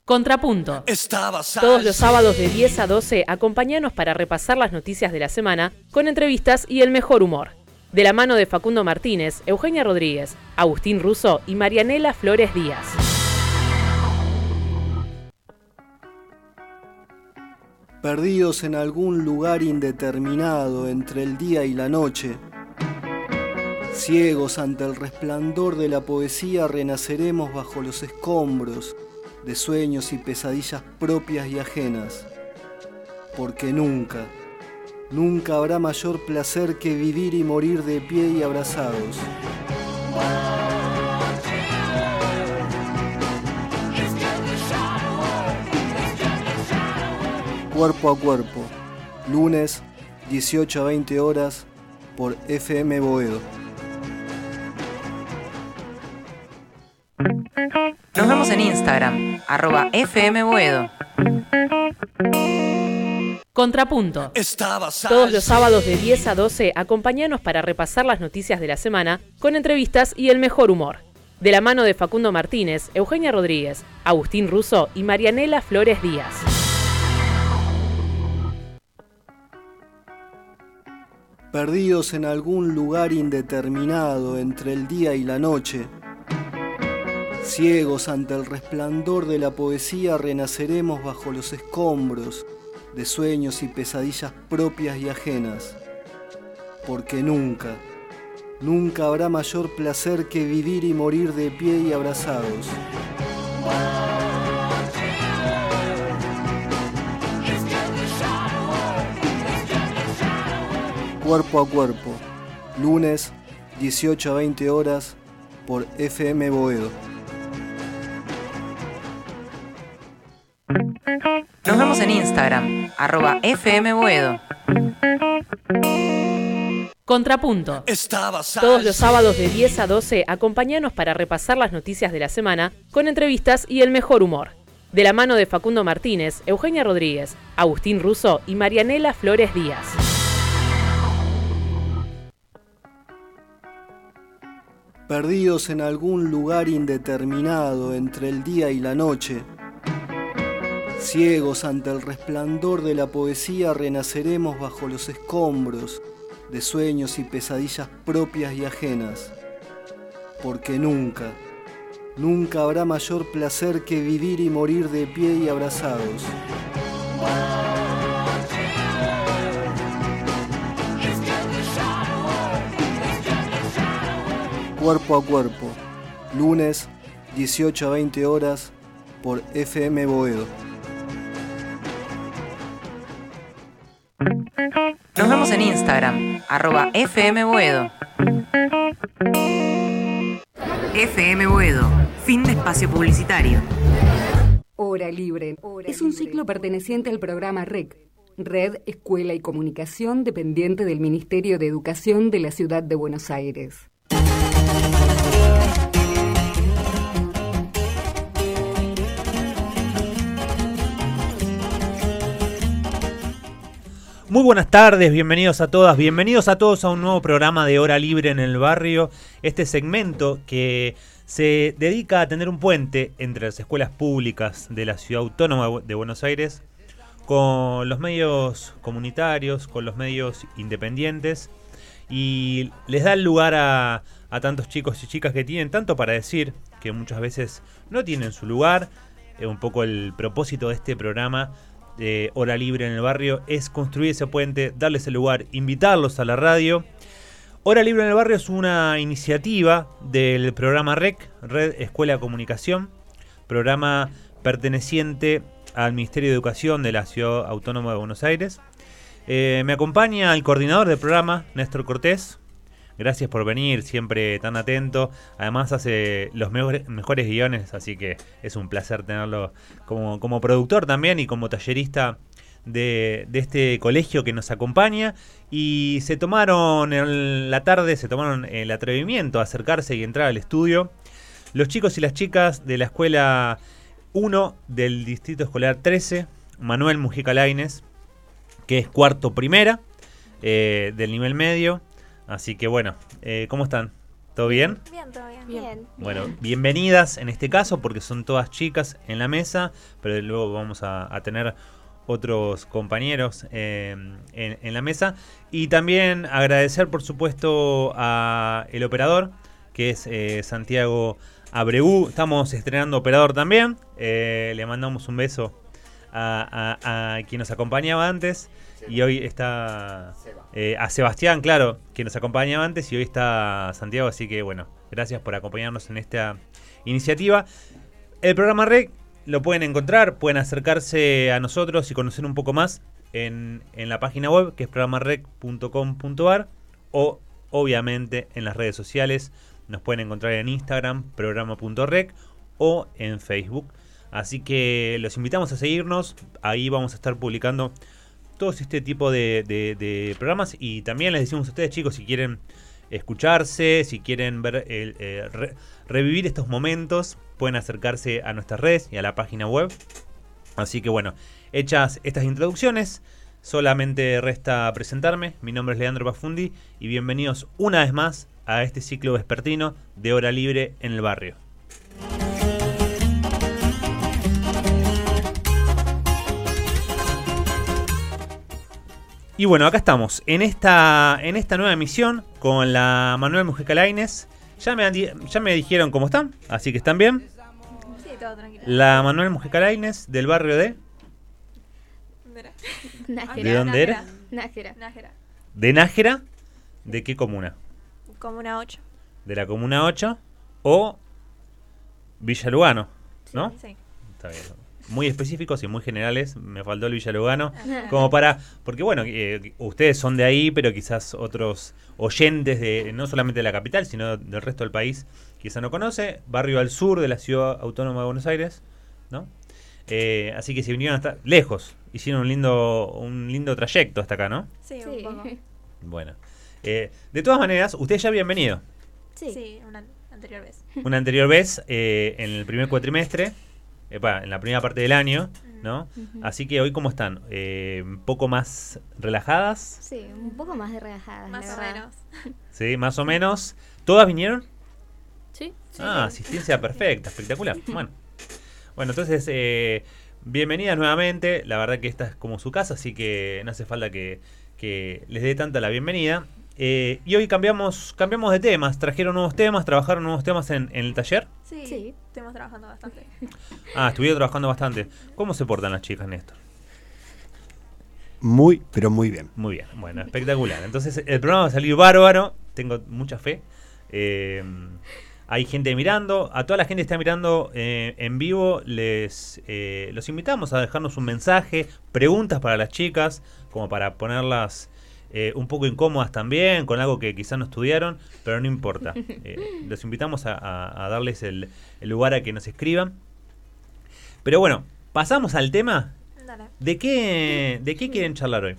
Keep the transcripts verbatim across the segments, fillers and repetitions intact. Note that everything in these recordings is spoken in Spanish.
Contrapunto. Todos los sábados de diez a doce, acompáñanos para repasar las noticias de la semana con entrevistas y el mejor humor. De la mano de Facundo Martínez, Eugenia Rodríguez, Agustín Russo y Marianela Flores Díaz. Perdidos en algún lugar indeterminado entre el día y la noche, ciegos ante el resplandor de la poesía, renaceremos bajo los escombros de sueños y pesadillas propias y ajenas, porque nunca, nunca habrá mayor placer que vivir y morir de pie y abrazados. Cuerpo a cuerpo, lunes, dieciocho a veinte horas, por F M Boedo. Nos vemos en Instagram, arroba F M Boedo. Contrapunto. Todos los sábados de diez a doce, acompáñanos para repasar las noticias de la semana con entrevistas y el mejor humor. De la mano de Facundo Martínez, Eugenia Rodríguez, Agustín Russo y Marianela Flores Díaz. Perdidos en algún lugar indeterminado entre el día y la noche, ciegos ante el resplandor de la poesía, renaceremos bajo los escombros de sueños y pesadillas propias y ajenas, porque nunca, nunca habrá mayor placer que vivir y morir de pie y abrazados. Cuerpo a cuerpo, lunes, dieciocho a veinte horas, por F M Boedo. Nos vemos en Instagram, arroba F M Boedo. Contrapunto. Todos los sábados de diez a doce, acompáñanos para repasar las noticias de la semana con entrevistas y el mejor humor. De la mano de Facundo Martínez, Eugenia Rodríguez, Agustín Russo y Marianela Flores Díaz. Perdidos en algún lugar indeterminado entre el día y la noche, ciegos ante el resplandor de la poesía, renaceremos bajo los escombros de sueños y pesadillas propias y ajenas, porque nunca, nunca habrá mayor placer que vivir y morir de pie y abrazados. Cuerpo a cuerpo, lunes, dieciocho a veinte horas, por F M Boedo. Nos vemos en Instagram, arroba F M Boedo. F M Boedo, fin de espacio publicitario. Hora Libre es un ciclo perteneciente al programa R E C, Red, Escuela y Comunicación, dependiente del Ministerio de Educación de la Ciudad de Buenos Aires. Muy buenas tardes, bienvenidos a todas, bienvenidos a todos a un nuevo programa de Hora Libre en el Barrio. Este segmento que se dedica a tener un puente entre las escuelas públicas de la Ciudad Autónoma de Buenos Aires con los medios comunitarios, con los medios independientes, y les da el lugar a, a tantos chicos y chicas que tienen tanto para decir, que muchas veces no tienen su lugar. Eh, un poco el propósito de este programa de Hora Libre en el Barrio es construir ese puente, darles el lugar, invitarlos a la radio. Hora Libre en el Barrio es una iniciativa del programa R E C, Red Escuela de Comunicación, programa perteneciente al Ministerio de Educación de la Ciudad Autónoma de Buenos Aires. Eh, me acompaña el coordinador del programa, Néstor Cortés. Gracias por venir, siempre tan atento. Además hace los mejores, mejores guiones, así que es un placer tenerlo como, como productor también y como tallerista de, de este colegio que nos acompaña. Y se tomaron en la tarde, se tomaron el atrevimiento a acercarse y entrar al estudio los chicos y las chicas de la Escuela uno del Distrito Escolar trece, Manuel Mujica Lainez, que es cuarto primera eh, del nivel medio. Así que bueno, eh, ¿cómo están? ¿Todo bien? Bien, todo bien. Bien. Bueno, bienvenidas en este caso porque son todas chicas en la mesa, pero luego vamos a, a tener otros compañeros eh, en, en la mesa. Y también agradecer, por supuesto, a el operador, que es eh, Santiago Abreu. Estamos estrenando operador también. Eh, le mandamos un beso a, a, a quien nos acompañaba antes. Y hoy está eh, a Sebastián, claro, que nos acompañaba antes, y hoy está Santiago, así que bueno, gracias por acompañarnos en esta iniciativa. El programa R E C lo pueden encontrar, pueden acercarse a nosotros y conocer un poco más en, en la página web, que es programa rec punto com punto a r, o obviamente en las redes sociales. Nos pueden encontrar en Instagram, programa punto rec, o en Facebook. Así que los invitamos a seguirnos, ahí vamos a estar publicando todo este tipo de, de, de programas. Y también les decimos a ustedes, chicos, si quieren escucharse, si quieren ver el, eh, re, revivir estos momentos, pueden acercarse a nuestras redes y a la página web. Así que bueno, hechas estas introducciones, solamente resta presentarme. Mi nombre es Leandro Pafundi y bienvenidos una vez más a este ciclo vespertino de Hora Libre en el Barrio. Y bueno, acá estamos, en esta en esta nueva emisión con la Manuel Mujica Lainez. Ya me, ya me dijeron cómo están, así que están bien. Sí, todo tranquilo. La Manuel Mujica Lainez, del barrio de... Nájera. ¿De dónde era? Nájera. Nájera. ¿De Nájera? ¿De qué comuna? Comuna ocho. De la Comuna ocho o Villa Lugano, ¿no? Sí. Está bien. Muy específicos y muy generales, me faltó el Villa Lugano, como para, porque bueno, eh, ustedes son de ahí, pero quizás otros oyentes de no solamente de la capital, sino del resto del país, quizás no conoce, barrio al sur de la Ciudad Autónoma de Buenos Aires, ¿no? Eh, así que si vinieron hasta lejos, hicieron un lindo un lindo trayecto hasta acá, ¿no? Sí, Sí. un poco. Bueno, eh, de todas maneras, ustedes ya habían venido Sí. Sí, una anterior vez. una anterior vez eh, en el primer cuatrimestre. Epa, en la primera parte del año, ¿no? Ujú. Así que hoy, ¿cómo están? Eh, ¿Un poco más relajadas? Sí, un poco más de relajadas, Más la o verdad. menos. ¿Sí? ¿Más o menos? ¿Todas vinieron? Sí. Ah, asistencia perfecta, espectacular. Bueno, bueno entonces, eh, bienvenidas nuevamente. La verdad que esta es como su casa, así que no hace falta que, que les dé tanta la bienvenida. Eh, y hoy cambiamos cambiamos de temas. Trajeron nuevos temas, trabajaron nuevos temas en, en el taller. Sí, Sí. estuvimos trabajando bastante. Ah, estuvieron trabajando bastante. ¿Cómo se portan las chicas, Néstor? Muy, pero muy bien. Muy bien, bueno, espectacular. Entonces el programa va a salir bárbaro, tengo mucha fe. Eh, hay gente mirando, a toda la gente que está mirando eh, en vivo, les eh, los invitamos a dejarnos un mensaje, preguntas para las chicas, como para ponerlas eh, un poco incómodas también, con algo que quizás no estudiaron, pero no importa. Eh, los invitamos a, a- a darles el, el lugar a que nos escriban. Pero bueno, pasamos al tema. Dale. ¿De qué, ¿De qué quieren charlar hoy?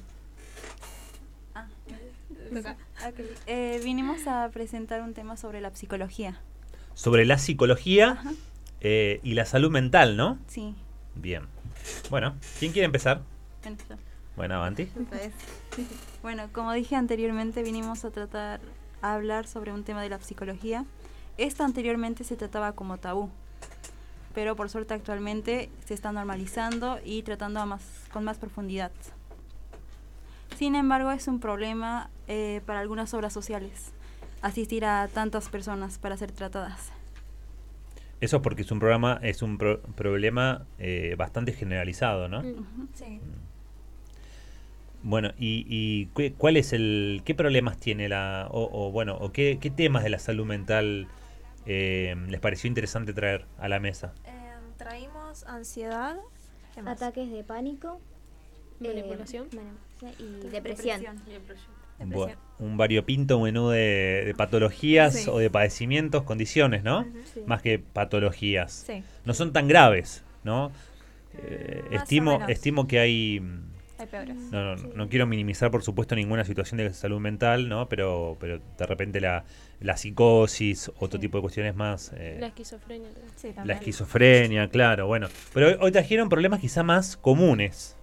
Ok, eh, vinimos a presentar un tema sobre la psicología. Sobre la psicología Ajá. eh, y la salud mental, ¿no? Sí. Bien. Bueno, ¿quién quiere empezar? Bueno, yo, Bueno, Avanti. pues. Bueno, como dije anteriormente, vinimos a tratar, a hablar sobre un tema de la psicología. Esto anteriormente se trataba como tabú, pero por suerte actualmente se está normalizando y tratando a más, con más profundidad. Sin embargo, es un problema eh, para algunas obras sociales asistir a tantas personas para ser tratadas. Eso es porque es un programa, es un pro- problema eh, bastante generalizado, ¿no? Ujú. Sí. Bueno, y, y cu- ¿cuál es el, qué problemas tiene la, o, o bueno, o qué, qué temas de la salud mental eh, les pareció interesante traer a la mesa? Eh, traímos ansiedad. ¿Qué más? Ataques de pánico. eh, Manipulación. manipulación y depresión. Depresión. Bu- un variopinto menú de, de patologías Sí. o de padecimientos, condiciones, ¿no? Ujú. Sí. Más que patologías. Sí. No son tan graves, ¿no? Eh, Más o estimo, menos. estimo que hay... Hay peores. No, no, no quiero minimizar, por supuesto, ninguna situación de salud mental, ¿no? Pero, pero de repente la, la psicosis, otro Sí. tipo de cuestiones más... eh, La esquizofrenia. también. Sí, la también. esquizofrenia, claro, bueno. Pero hoy, hoy trajeron problemas quizá más comunes,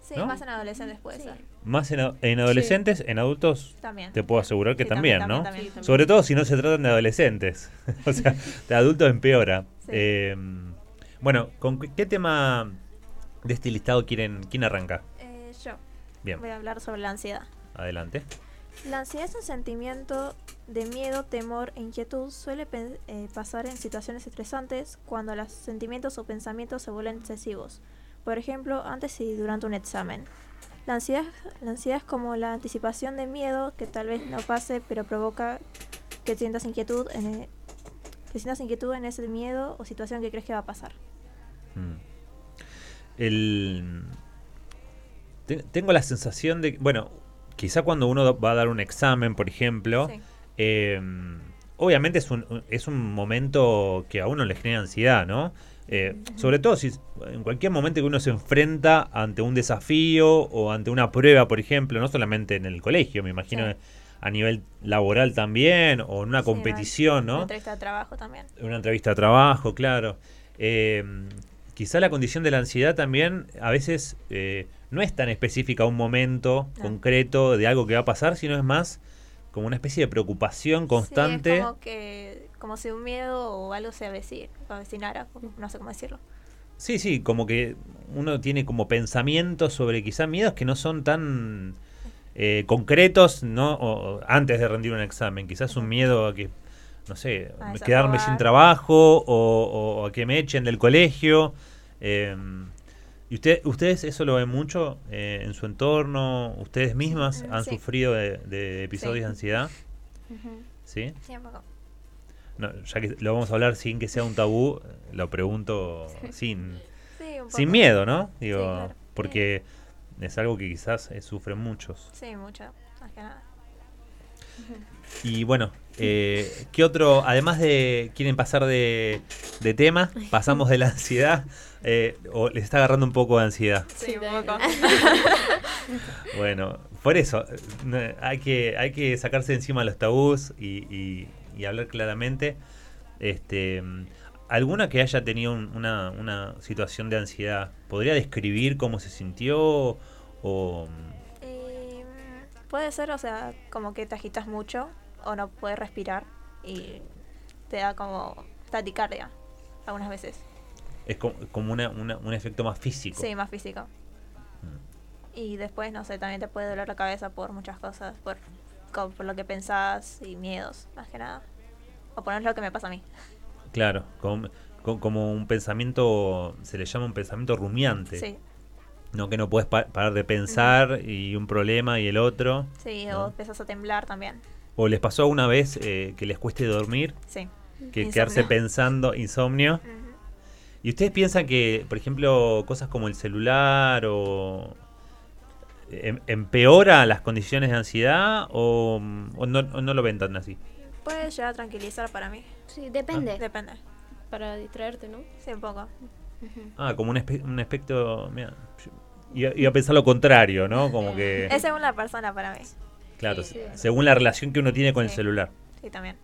Sí, ¿no? más en adolescentes puede Sí. ser. Más en, a- en adolescentes, en adultos También. te puedo asegurar que Sí, también, también, ¿no? también, también. Sobre todo si no se tratan de adolescentes. O sea, de adultos empeora. Sí. Eh, bueno, ¿con qué, qué tema de este listado quieren, quién arranca? Eh, yo Bien, voy a hablar sobre la ansiedad. adelante. La ansiedad es un sentimiento de miedo, temor e inquietud. Suele pe- eh, pasar en situaciones estresantes cuando los sentimientos o pensamientos se vuelven excesivos. Por ejemplo, antes y durante un examen. La ansiedad, la ansiedad es como la anticipación de miedo que tal vez no pase, pero provoca que sientas inquietud en e- que sientas inquietud en ese miedo o situación que crees que va a pasar. Mm. El, te- tengo la sensación de, bueno, quizá cuando uno va a dar un examen, por ejemplo, Sí. eh, obviamente es un, es un momento que a uno le genera ansiedad, ¿no? Eh, sobre todo si en cualquier momento que uno se enfrenta ante un desafío o ante una prueba, por ejemplo, no solamente en el colegio, me imagino Sí. a nivel laboral también, o en una Sí, competición, una ¿no? entrevista de trabajo también. Una entrevista de trabajo, claro. Eh, quizá la condición de la ansiedad también a veces eh, no es tan específica a un momento No. concreto de algo que va a pasar, sino es más como una especie de preocupación constante. Sí, es como que como si un miedo o algo se aveci- avecinara, no sé cómo decirlo. Sí, sí, como que uno tiene como pensamientos sobre quizá miedos que no son tan eh, concretos, ¿no? O, o antes de rendir un examen. Quizás un miedo a que, no sé, A quedarme desaprobar. sin trabajo o, o a que me echen del colegio. Eh, ¿Y usted, ustedes eso lo ven mucho eh, en su entorno? ¿Ustedes mismas Mm, han sí. sufrido de, de episodios Sí. de ansiedad? Ujú. ¿Sí? Sí, un poco. No, ya que lo vamos a hablar sin que sea un tabú, lo pregunto sin, Sí, un poco. sin miedo, ¿no? Digo, Sí, claro. porque es algo que quizás eh, sufren muchos. Sí, mucho, más que nada. Y bueno, eh, ¿qué otro, además de, quieren pasar de, de tema, pasamos de la ansiedad, eh, o les está agarrando un poco de ansiedad? Sí, un poco. Bueno, por eso, no, hay que, hay que sacarse de encima los tabús y, y- y hablar claramente. Este, ¿alguna que haya tenido un- una, una situación de ansiedad, podría describir cómo se sintió? O, Eh, puede ser, o sea, como que te agitas mucho o no puedes respirar y te da como taticardia algunas veces. es como, como una, una- un efecto más físico. Sí, más físico. Y después, no sé, también te puede doler la cabeza por muchas cosas, por, co- por lo que pensás y miedos, más que nada. O por lo que me pasa a mí. Claro, como, co- como un pensamiento, se le llama un pensamiento rumiante. Sí, No, que no puedes pa- parar de pensar y un problema y el otro. sí, ¿no? o empiezas a temblar también. ¿O les pasó alguna vez eh, que les cueste dormir? Sí. Que Insomnio. quedarse pensando, insomnio. Ujú. ¿Y ustedes piensan que, por ejemplo, cosas como el celular o em- empeora las condiciones de ansiedad o, o no, o no lo ven tan así? Puede llegar a tranquilizar para mí. Sí, depende. Depende. Para distraerte, ¿no? Sí, un poco. Ujú. Ah, como un, espe- un aspecto... Mira, yo iba, iba a pensar lo contrario, ¿no? Como que... Es según la persona para mí. Claro, Sí. según la relación que uno tiene con el Sí. celular. Sí, también.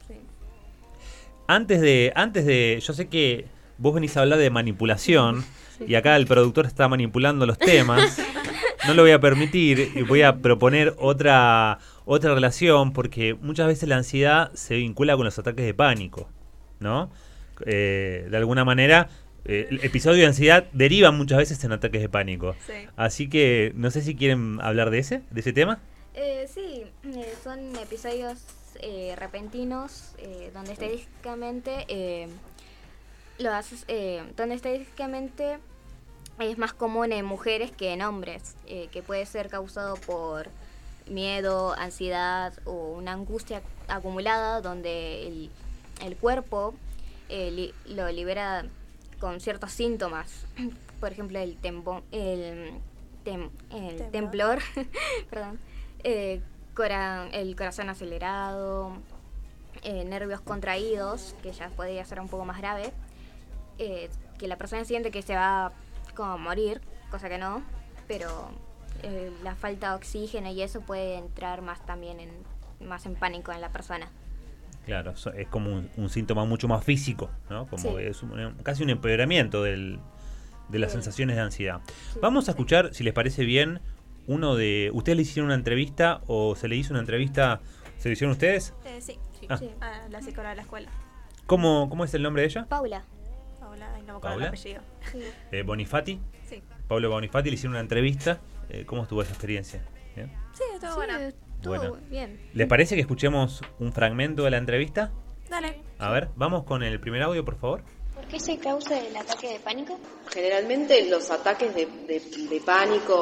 Antes de, antes de, yo sé que vos venís a hablar de manipulación y acá el productor está manipulando los temas. No lo voy a permitir y voy a proponer otra, otra relación porque muchas veces la ansiedad se vincula con los ataques de pánico, ¿no? Eh, de alguna manera, eh, el episodio de ansiedad deriva muchas veces en ataques de pánico. Sí. Así que no sé si quieren hablar de ese, de ese tema. Eh, sí, eh, son episodios eh, repentinos eh, donde estadísticamente eh, lo haces, eh, donde estadísticamente es más común en mujeres que en hombres, eh, que puede ser causado por miedo, ansiedad o una angustia acumulada donde el, el cuerpo eh, li- lo libera con ciertos síntomas, por ejemplo el tembo, el, tem- el temblor, perdón, eh, cora- el corazón acelerado, eh, nervios contraídos, que ya podría ser un poco más grave, eh, que la persona siente que se va como a morir, cosa que no, pero eh, la falta de oxígeno y eso puede entrar más también en más en pánico en la persona. Claro, so- es como un, un síntoma mucho más físico, ¿no? Como Sí. es un- casi un empeoramiento del, de las Bien. sensaciones de ansiedad. Sí, Vamos a sí. escuchar, si les parece bien, uno de... ¿Ustedes le hicieron una entrevista o se le hizo una entrevista? ¿Se le hicieron ustedes? Eh, sí, sí. Ah. Sí. A la psicóloga de la escuela. ¿Cómo, cómo es el nombre de ella? Paula. Paula, ay, no me acuerdo ¿Paula? el apellido. Sí. Eh, Bonifati. Sí. Pablo Bonifati, le hicieron una entrevista. Eh, ¿Cómo estuvo esa experiencia? ¿Bien? Sí, estuvo Sí, buena. estuvo Buena. bien. ¿Les parece que escuchemos un fragmento de la entrevista? Dale. A ver, vamos con el primer audio, por favor. ¿Por qué se causa el ataque de pánico? Generalmente los ataques de, de, de pánico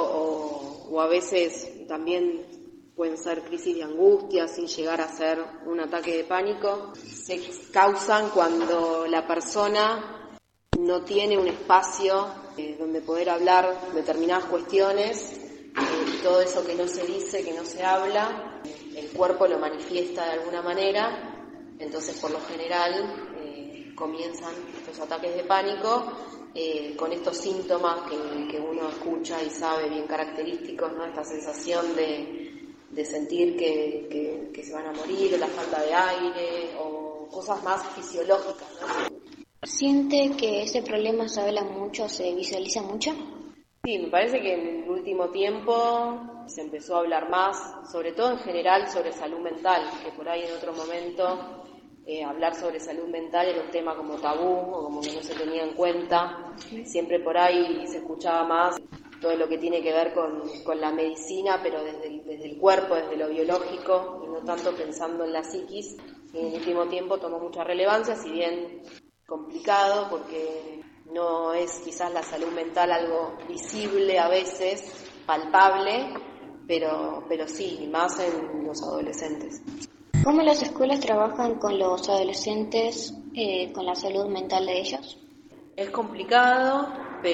o, o a veces también pueden ser crisis de angustia sin llegar a ser un ataque de pánico, se causan cuando la persona no tiene un espacio eh, donde poder hablar determinadas cuestiones, eh, todo eso que no se dice, que no se habla, el cuerpo lo manifiesta de alguna manera, entonces por lo general eh, comienzan estos ataques de pánico eh, con estos síntomas que, que uno escucha y sabe bien característicos, ¿no? Esta sensación de, de sentir que, que, que se van a morir, o la falta de aire, o cosas más fisiológicas, ¿no? ¿Siente que ese problema se habla mucho, se visualiza mucho? Sí, me parece que en el último tiempo se empezó a hablar más, sobre todo en general sobre salud mental, que por ahí en otro momento eh, hablar sobre salud mental era un tema como tabú o como que no se tenía en cuenta. Siempre por ahí se escuchaba más todo lo que tiene que ver con, con la medicina, pero desde el, desde el cuerpo, desde lo biológico, y no tanto pensando en la psiquis. Y en el último tiempo tomó mucha relevancia, si bien complicado, porque no es quizás la salud mental algo visible a veces, palpable, pero, pero sí, y más en los adolescentes. ¿Cómo las escuelas trabajan con los adolescentes, eh, con la salud mental de ellos? Es complicado,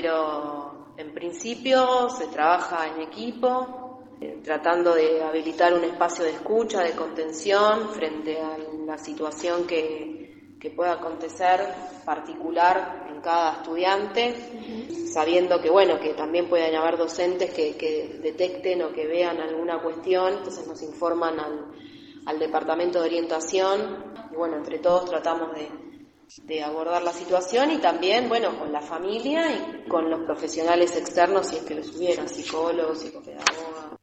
pero en principio se trabaja en equipo, eh, tratando de habilitar un espacio de escucha, de contención frente a la situación que, que pueda acontecer particular en cada estudiante, uh-huh. sabiendo que bueno, que también pueden haber docentes que, que detecten o que vean alguna cuestión, entonces nos informan al, al departamento de orientación y bueno, entre todos tratamos de de abordar la situación y también, bueno, con la familia y con los profesionales externos, si es que los hubiera, psicólogos, psicopedagogas.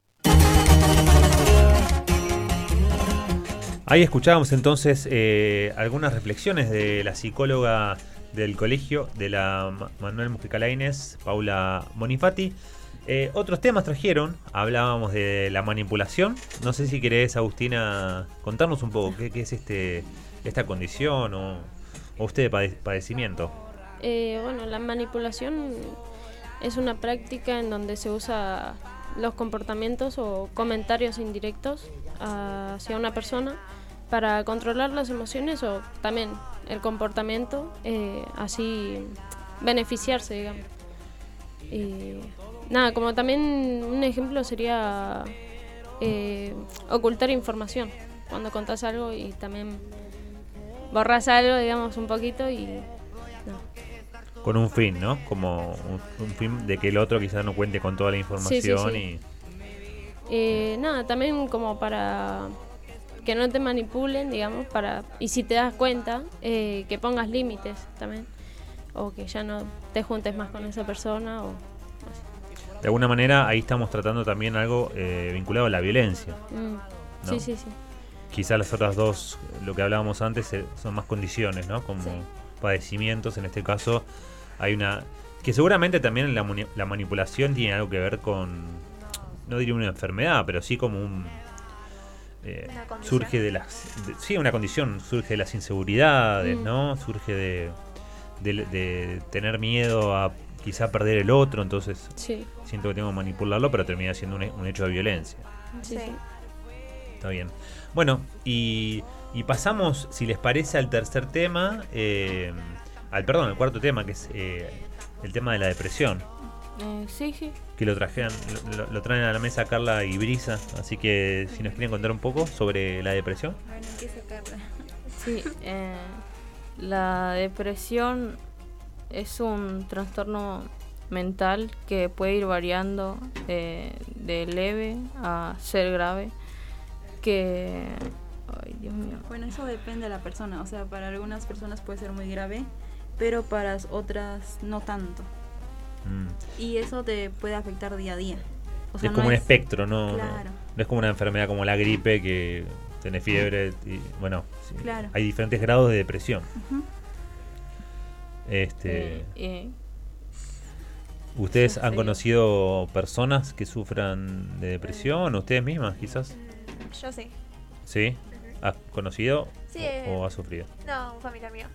Ahí escuchábamos entonces eh, algunas reflexiones de la psicóloga del colegio, de la Manuel Mujica Lainez, Paula Bonifati. Eh, otros temas trajeron, hablábamos de la manipulación. No sé si querés, Agustina, contarnos un poco qué, qué es este esta condición o... ¿O usted de pade- padecimiento? Eh, bueno, la manipulación es una práctica en donde se usa los comportamientos o comentarios indirectos hacia una persona para controlar las emociones o también el comportamiento, eh, así beneficiarse, digamos. Y nada, como también un ejemplo sería eh, ocultar información cuando contás algo y también borras algo, digamos, un poquito y... No. Con un fin, ¿no? Como un, un fin de que el otro quizás no cuente con toda la información. Sí, sí, sí. y... Eh, nada, también como para que no te manipulen, digamos, para y si te das cuenta, eh, que pongas límites también. O que ya no te juntes más con esa persona o... Así. De alguna manera ahí estamos tratando también algo eh, vinculado a la violencia. Mm. ¿No? Sí, sí, sí. Quizás las otras dos, lo que hablábamos antes, son más condiciones, ¿no? Como sí. padecimientos. En este caso hay una... Que seguramente también la, la manipulación tiene algo que ver con... No diría una enfermedad, pero sí como un... Eh, surge de las... De, sí, una condición. Surge de las inseguridades, mm. ¿no? Surge de, de, de tener miedo a quizá perder el otro. Entonces sí. siento que tengo que manipularlo, pero termina siendo un, un hecho de violencia. Sí, sí. Está bien. Bueno, y, y pasamos, si les parece, al tercer tema, eh, al perdón, al cuarto tema, que es eh, el tema de la depresión. Eh, sí, sí. Que lo trajeron, lo, lo traen a la mesa Carla y Brisa, así que si nos quieren contar un poco sobre la depresión. Bueno, empieza Carla. Sí, eh, la depresión es un trastorno mental que puede ir variando eh, de leve a ser grave. Que ay, Dios mío. Bueno, eso depende de la persona, o sea, para algunas personas puede ser muy grave, pero para otras no tanto. y eso te puede afectar día a día. O sea, es como no un es, espectro, ¿no? Claro. No, no es como una enfermedad como la gripe que tenés fiebre y bueno, sí, claro. hay diferentes grados de depresión. Uh-huh. Este, Eh, eh, ¿Ustedes sí, han sí. conocido personas que sufran de depresión? ¿Ustedes mismas, quizás? Yo sí. ¿Sí? ¿Has conocido Sí, o, eh, o has sufrido? No, un familiar mío.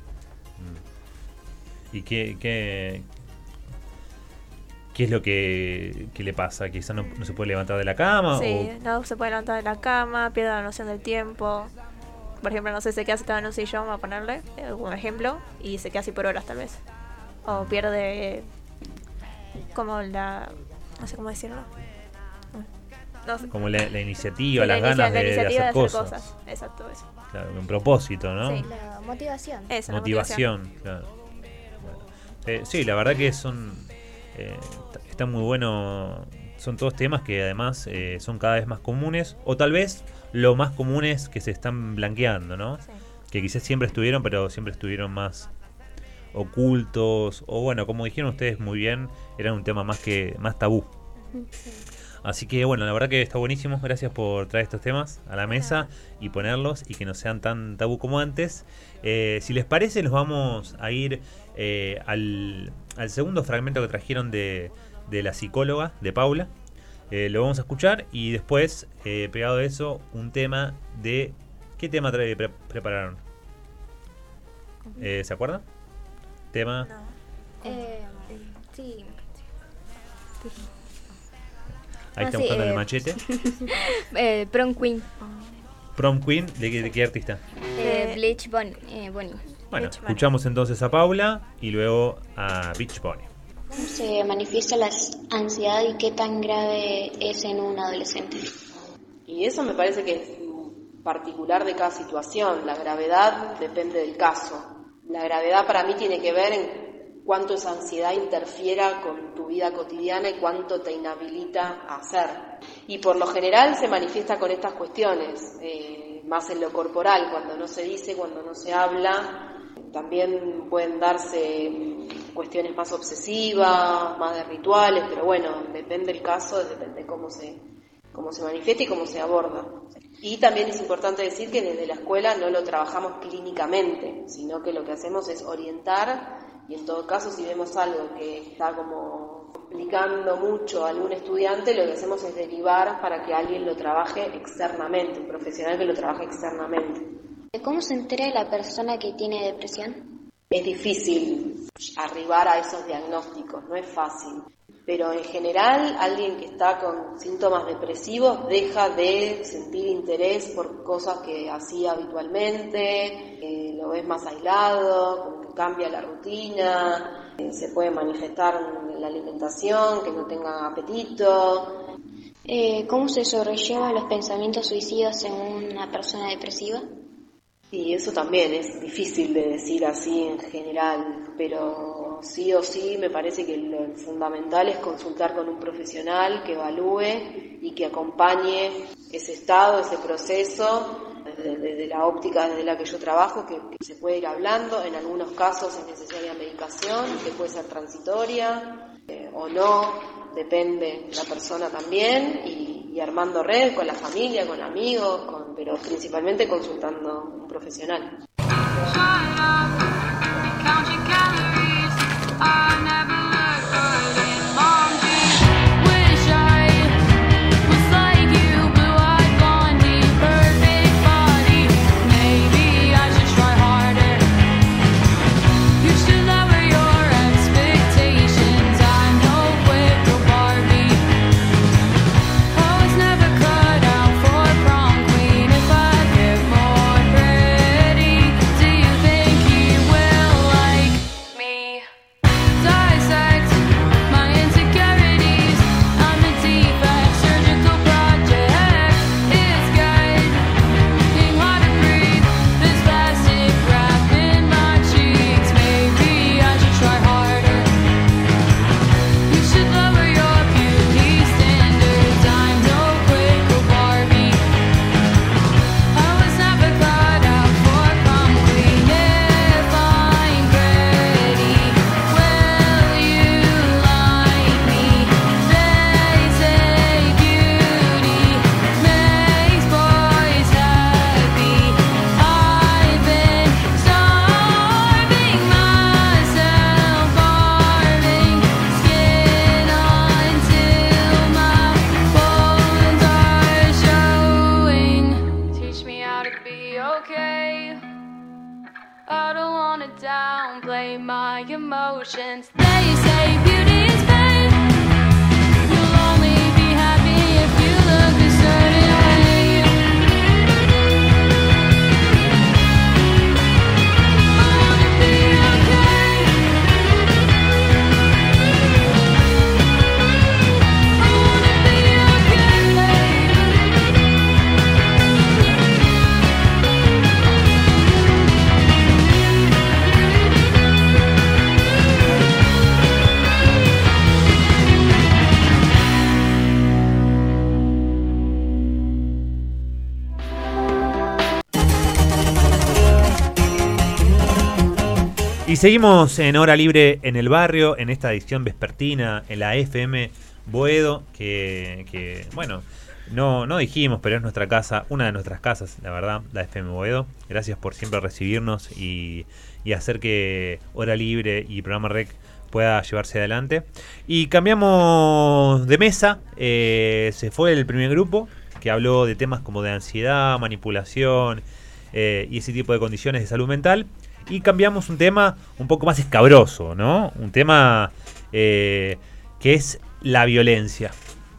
¿Y qué, qué, qué es lo que, que le pasa? ¿Quizás no, no se puede levantar de la cama? Sí, o... no se puede levantar de la cama, pierde la noción del tiempo. Por ejemplo, no sé, se queda sentado en un sillón, a ponerle algún ejemplo, y se queda así por horas tal vez. O pierde como la... no sé cómo decirlo. No sé. Como la, la iniciativa, Sí, la las inicia- ganas la de, de iniciativa hacer cosas. Exacto, eso. Claro, un propósito, ¿no? Sí. La motivación. Eso, la Motivación, claro. Bueno. Eh, sí, la verdad que son... Eh, está muy bueno. Son todos temas que además eh, son cada vez más comunes, o tal vez lo más comunes que se están blanqueando, ¿no? Sí. Que quizás siempre estuvieron, pero siempre estuvieron más ocultos, o bueno, como dijeron ustedes muy bien, eran un tema más que más tabú. Sí. Así que bueno, la verdad que está buenísimo. Gracias por traer estos temas a la mesa y ponerlos y que no sean tan tabú como antes. Eh, si les parece, nos vamos a ir eh, al, al segundo fragmento que trajeron de, de la psicóloga, de Paula. Eh, lo vamos a escuchar y después, eh, pegado a eso, un tema de... ¿Qué tema trae, pre- prepararon? Eh, ¿Se acuerdan? Tema... Eh, sí. Ahí Ah, está sí, buscando eh, el machete. eh, Prom Queen. Prom Queen, ¿de qué, de qué artista? Eh, Bleach Bunny. Eh, Bunny. Bueno, escuchamos entonces a Paula y luego a Beach Bunny. ¿Cómo se manifiesta la ansiedad y qué tan grave es en un adolescente? Y eso me parece que es particular de cada situación. La gravedad depende del caso. La gravedad para mí tiene que ver en cuánto esa ansiedad interfiera con tu vida cotidiana y cuánto te inhabilita a hacer. Y por lo general se manifiesta con estas cuestiones, eh, más en lo corporal, cuando no se dice, cuando no se habla. También pueden darse cuestiones más obsesivas, más de rituales, pero bueno, depende del caso, depende de cómo se, cómo se manifiesta y cómo se aborda. Y también es importante decir que desde la escuela no lo trabajamos clínicamente, sino que lo que hacemos es orientar. Y en todo caso, si vemos algo que está como complicando mucho a algún estudiante, lo que hacemos es derivar para que alguien lo trabaje externamente, un profesional que lo trabaje externamente. ¿Cómo se entera la persona que tiene depresión? Es difícil arribar a esos diagnósticos, no es fácil. Pero en general, alguien que está con síntomas depresivos deja de sentir interés por cosas que hacía habitualmente, eh, lo ves más aislado, como que cambia la rutina, eh, se puede manifestar en la alimentación, que no tenga apetito. Eh, ¿Cómo se sobrellevan los pensamientos suicidas en una persona depresiva? Y eso también es difícil de decir así en general, pero sí o sí me parece que lo fundamental es consultar con un profesional que evalúe y que acompañe ese estado, ese proceso, desde, desde la óptica desde la que yo trabajo, que, que se puede ir hablando. En algunos casos es necesaria medicación, que puede ser transitoria eh, o no, depende de la persona también, y, y armando red con la familia, con amigos, con, pero principalmente consultando a un profesional. Do you think you emotions. They say beauty is vain. You'll only be happy if you look a certain way. I wanna be okay. I wanna be okay. Y seguimos en Hora Libre en el Barrio, en esta edición vespertina, en la F M Boedo, que, que bueno, no, no dijimos, pero es nuestra casa, una de nuestras casas, la verdad, la F M Boedo. Gracias por siempre recibirnos y, y hacer que Hora Libre y Programa Rec pueda llevarse adelante. Y cambiamos de mesa, eh, se fue el primer grupo, que habló de temas como de ansiedad, manipulación eh, y ese tipo de condiciones de salud mental. Y cambiamos un tema un poco más escabroso, ¿no? Un tema eh, que es la violencia.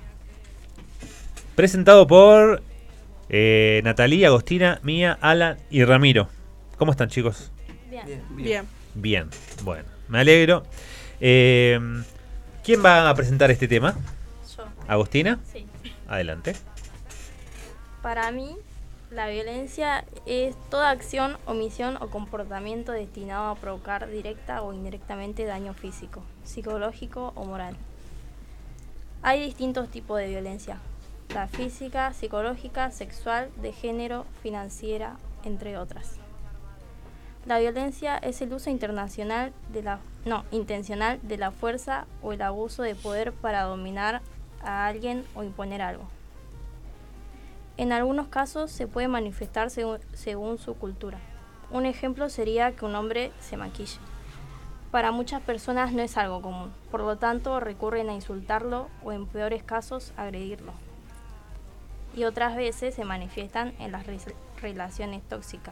Presentado por eh, Natalia, Agostina, Mía, Alan y Ramiro. ¿Cómo están, chicos? Bien. Bien. Bien, bueno, me alegro. Eh, ¿Quién va a presentar este tema? Yo. ¿Agostina? Sí. Adelante. Para mí, la violencia es toda acción, omisión o comportamiento destinado a provocar directa o indirectamente daño físico, psicológico o moral. Hay distintos tipos de violencia: la física, psicológica, sexual, de género, financiera, entre otras. La violencia es el uso internacional de la, no, intencional de la fuerza o el abuso de poder para dominar a alguien o imponer algo. En algunos casos se puede manifestar según, según su cultura. Un ejemplo sería que un hombre se maquille. Para muchas personas no es algo común, por lo tanto recurren a insultarlo o en peores casos agredirlo. Y otras veces se manifiestan en las re- relaciones tóxicas.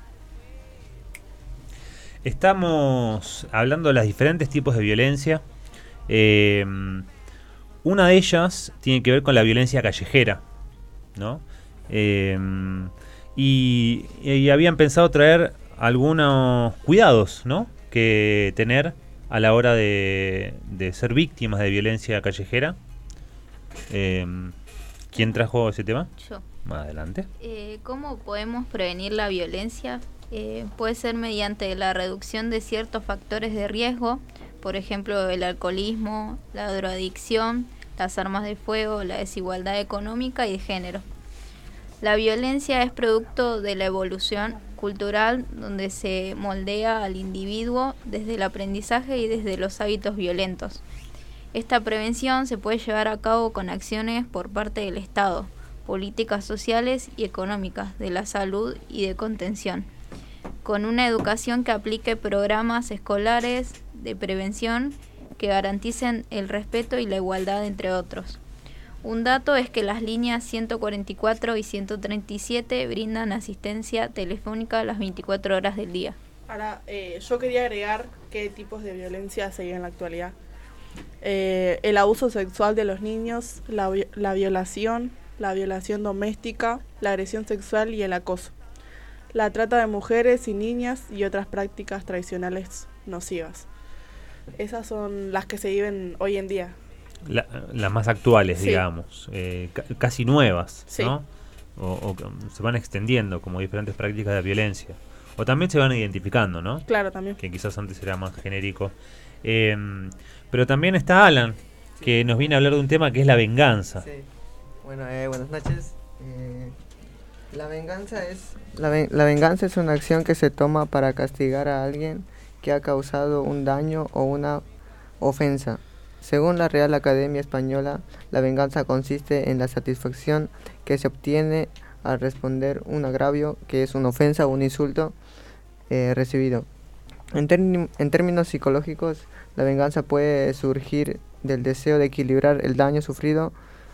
Estamos hablando de los diferentes tipos de violencia. Eh, una de ellas tiene que ver con la violencia callejera, ¿no? Eh, y, y habían pensado traer algunos cuidados, ¿no?, que tener a la hora de, de ser víctimas de violencia callejera. Eh, ¿Quién trajo ese tema? Yo. Adelante. Eh, ¿Cómo podemos prevenir la violencia? Eh, puede ser mediante la reducción de ciertos factores de riesgo, por ejemplo el alcoholismo, la drogadicción, las armas de fuego, la desigualdad económica y de género. La violencia es producto de la evolución cultural, donde se moldea al individuo desde el aprendizaje y desde los hábitos violentos. Esta prevención se puede llevar a cabo con acciones por parte del Estado, políticas sociales y económicas, de la salud y de contención, con una educación que aplique programas escolares de prevención que garanticen el respeto y la igualdad, entre otros. Un dato es que las líneas ciento cuarenta y cuatro y ciento treinta y siete brindan asistencia telefónica las veinticuatro horas del día. Ahora, eh, yo quería agregar qué tipos de violencia se viven en la actualidad. Eh, el abuso sexual de los niños, la, la violación, la violación doméstica, la agresión sexual y el acoso, la trata de mujeres y niñas y otras prácticas tradicionales nocivas. Esas son las que se viven hoy en día. La, las más actuales, sí. digamos, eh, ca- casi nuevas, sí. ¿no? O, o se van extendiendo como diferentes prácticas de violencia. O también se van identificando, ¿no? Claro, también. Que quizás antes era más genérico. Eh, pero también está Alan, que nos viene a hablar de un tema que es la venganza. Sí. Bueno, eh, buenas noches. Eh, la venganza es la, ven- la venganza es una acción que se toma para castigar a alguien que ha causado un daño o una ofensa. Según la Real Academia Española, la venganza consiste en la satisfacción que se obtiene al responder un agravio, que es una ofensa o un insulto eh, recibido. En, term- en términos psicológicos, la venganza puede surgir del deseo de equilibrar el daño sufrido,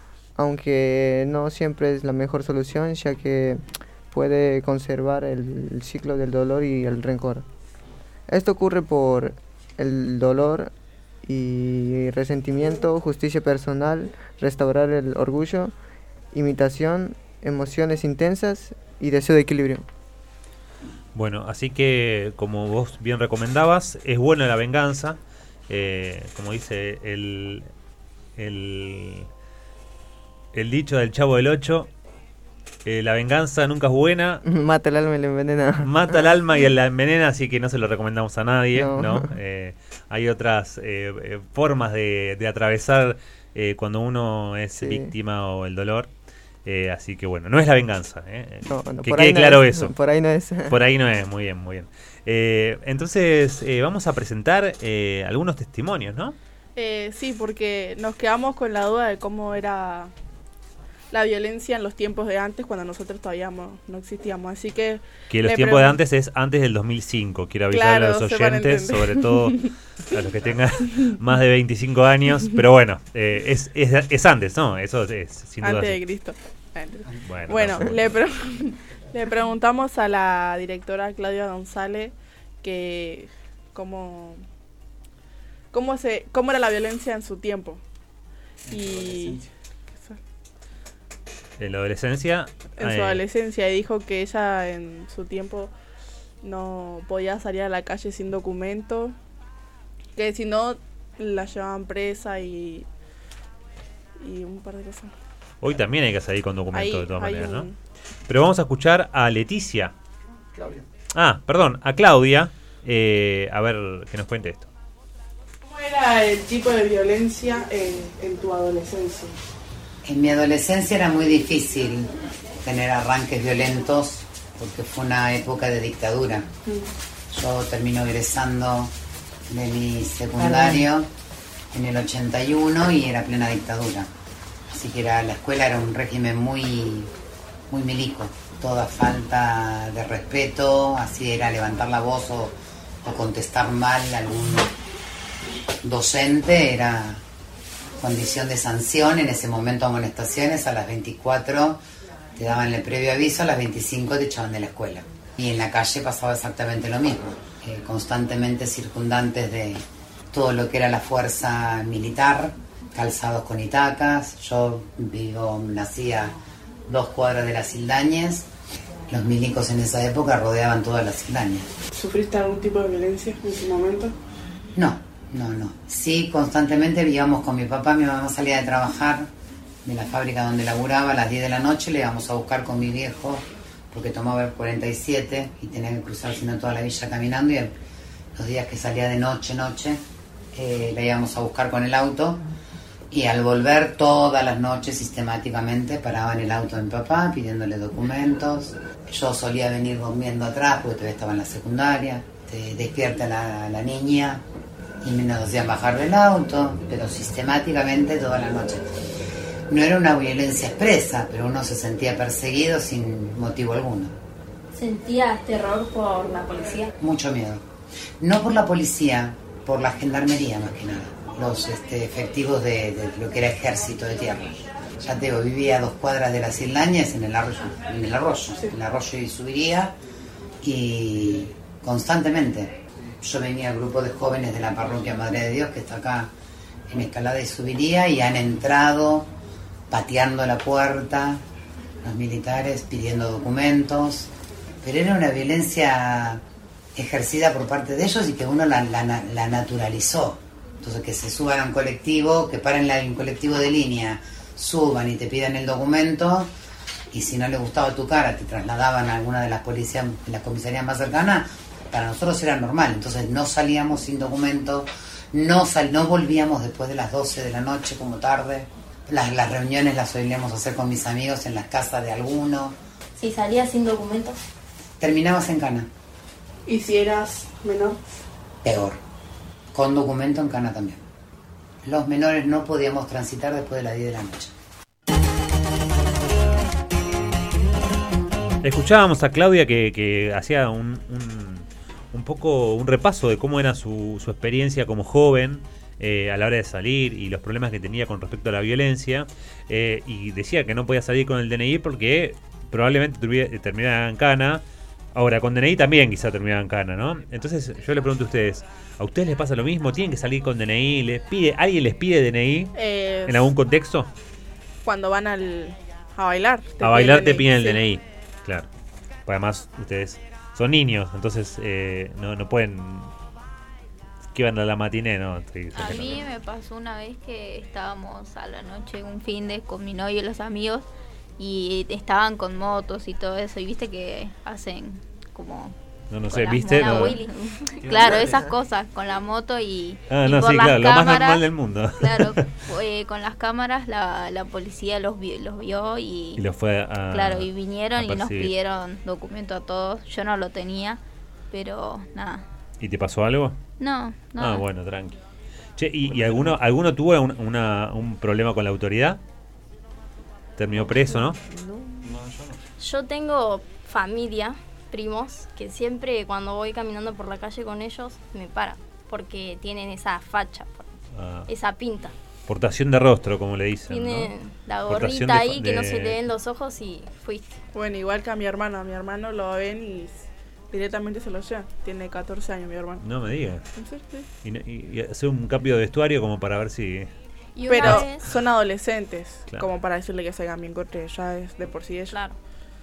aunque no siempre es la mejor solución, ya que puede conservar el, el ciclo del dolor y el rencor. Esto ocurre por el dolor y resentimiento, justicia personal, restaurar el orgullo, imitación, emociones intensas y deseo de equilibrio. Bueno, así que como vos bien recomendabas, es buena la venganza, eh, como dice el, el, el dicho del Chavo del Ocho, eh, la venganza nunca es buena. Mata el alma y la envenena. Mata el alma y la envenena, así que no se lo recomendamos a nadie, ¿no? No. Eh, hay otras eh, eh, formas de, de atravesar eh, cuando uno es Sí. víctima o el dolor. Eh, así que bueno, no es la venganza, ¿eh? No, no, que por quede ahí no claro es, eso. por ahí no es. Por ahí no es, muy bien, muy bien. Eh, entonces eh, vamos a presentar eh, algunos testimonios, ¿no? Eh, sí, porque nos quedamos con la duda de cómo era la violencia en los tiempos de antes, cuando nosotros todavía no, no existíamos. Así que Que los le tiempos de pregun- antes es antes del dos mil cinco. Quiero avisar Claro, a los se van a oyentes, entender. sobre todo a los que tengan más de veinticinco años. Pero bueno, eh, es, es, es antes, ¿no? Eso es sin duda. Antes de así. Cristo. Bueno, Bueno, no. le, pre- le preguntamos a la directora Claudia González que cómo, cómo, se, cómo era la violencia en su tiempo. Y En la adolescencia. en su eh, adolescencia, y dijo que ella en su tiempo no podía salir a la calle sin documento, que si no la llevaban presa y, y un par de cosas. Hoy también hay que salir con documentos Ahí de todas hay maneras, ¿no? un- Pero vamos a escuchar a Leticia. Claudia. Ah, perdón, a Claudia. Eh, a ver que nos cuente esto. ¿Cómo era el tipo de violencia en, en tu adolescencia? En mi adolescencia era muy difícil tener arranques violentos porque fue una época de dictadura. Yo termino egresando de mi secundario en el ochenta y uno y era plena dictadura. Así que era, la escuela era un régimen muy, muy milico. Toda falta de respeto, así era levantar la voz o, o contestar mal a algún docente, era condición de sanción. En ese momento amonestaciones, a las veinticuatro te daban el previo aviso, a las veinticinco te echaban de la escuela. Y en la calle pasaba exactamente lo mismo, eh, constantemente circundantes de todo lo que era la fuerza militar, calzados con itacas. Yo vivo, nací a dos cuadras de las Sildañez. Los milicos en esa época rodeaban todas las Sildañez. ¿Sufriste algún tipo de violencia en ese momento? No, no, no. Sí, constantemente vivíamos con mi papá. Mi mamá salía de trabajar de la fábrica donde laburaba a las diez de la noche. Le íbamos a buscar con mi viejo porque tomaba el cuarenta y siete y tenía que cruzar sino toda la villa caminando. Y el- los días que salía de noche, noche, eh, la íbamos a buscar con el auto. Y al volver todas las noches sistemáticamente paraba en el auto de mi papá pidiéndole documentos. Yo solía venir durmiendo atrás porque todavía estaba en la secundaria. Te despierta la, la niña y me nos hacían bajar del auto, pero sistemáticamente todas las noches. No era una violencia expresa, pero uno se sentía perseguido sin motivo alguno. ¿Sentías terror por la policía? Mucho miedo. No por la policía, por la gendarmería más que nada. Los este, efectivos de, de lo que era ejército de tierra. Ya te digo, vivía a dos cuadras de las Sildañez en el arroyo, en el arroyo, en el arroyo y subiría, y constantemente. Yo venía al grupo de jóvenes de la parroquia Madre de Dios, que está acá en Escalada y Subiría, y han entrado pateando la puerta, los militares pidiendo documentos, pero era una violencia ejercida por parte de ellos y que uno la, la, la naturalizó. Entonces, que se suban a un colectivo, que paren la, un colectivo de línea, suban y te pidan el documento, y si no les gustaba tu cara, te trasladaban a alguna de las policías, de las comisarías más cercanas. Para nosotros era normal. Entonces no salíamos sin documento, no, sal, no volvíamos después de las doce de la noche como tarde. Las, las reuniones las solíamos hacer con mis amigos en las casas de alguno. Si salías sin documentos. Terminabas en cana. ¿Y si eras menor? Peor. Con documento en cana también. Los menores no podíamos transitar después de las diez de la noche. Escuchábamos a Claudia que, que hacía un, un, un poco un repaso de cómo era su, su experiencia como joven eh, a la hora de salir y los problemas que tenía con respecto a la violencia, eh, y decía que no podía salir con el D N I porque probablemente tuviera, terminara en cana Ahora, con D N I también quizá terminaban cana, ¿no? Entonces yo les pregunto a ustedes, ¿a ustedes les pasa lo mismo? ¿Tienen que salir con D N I? ¿Les pide, ¿Alguien les pide D N I Eh, en algún contexto? Cuando van al, a bailar. A bailar te D N I, piden el sí. D N I, claro. Pues además ustedes son niños, entonces eh, no, no pueden... que iban a la matiné, ¿no? Sí, A mí me pasó una vez que estábamos a la noche un fin de con mi novio y los amigos y estaban con motos y todo eso y viste que hacen como No, no con sé, las ¿viste? Mona No. Willy. Claro, esas cosas con la moto y, Ah, y no, por sí, las claro, lo más cámaras, normal del mundo. Claro, eh, con las cámaras la, la policía los vio, los vio y, Y los fue a- claro, y vinieron a y nos perseguir. pidieron documento a todos. Yo no lo tenía, pero nada. ¿Y te pasó algo? No, no. Ah, bueno, tranqui. Che, ¿y, y alguno, alguno tuvo un, una, un problema con la autoridad? Terminó preso, ¿no? Yo tengo familia, primos, que siempre cuando voy caminando por la calle con ellos me paran, porque tienen esa facha, Ah, esa pinta. portación de rostro, como le dicen, Tienen ¿no? la Portación gorrita de fa- ahí que no de- se le ven los ojos y fuiste. Bueno, igual que a mi hermano. A mi hermano lo ven y s- directamente se lo llevan. Tiene catorce años mi hermano. No me digas. Sí, sí. Y, no- y- y hacer un cambio de vestuario como para ver si... Y una Pero vez- son adolescentes, Claro. como para decirle que se hagan bien corte, ya es de por sí ellos. Claro.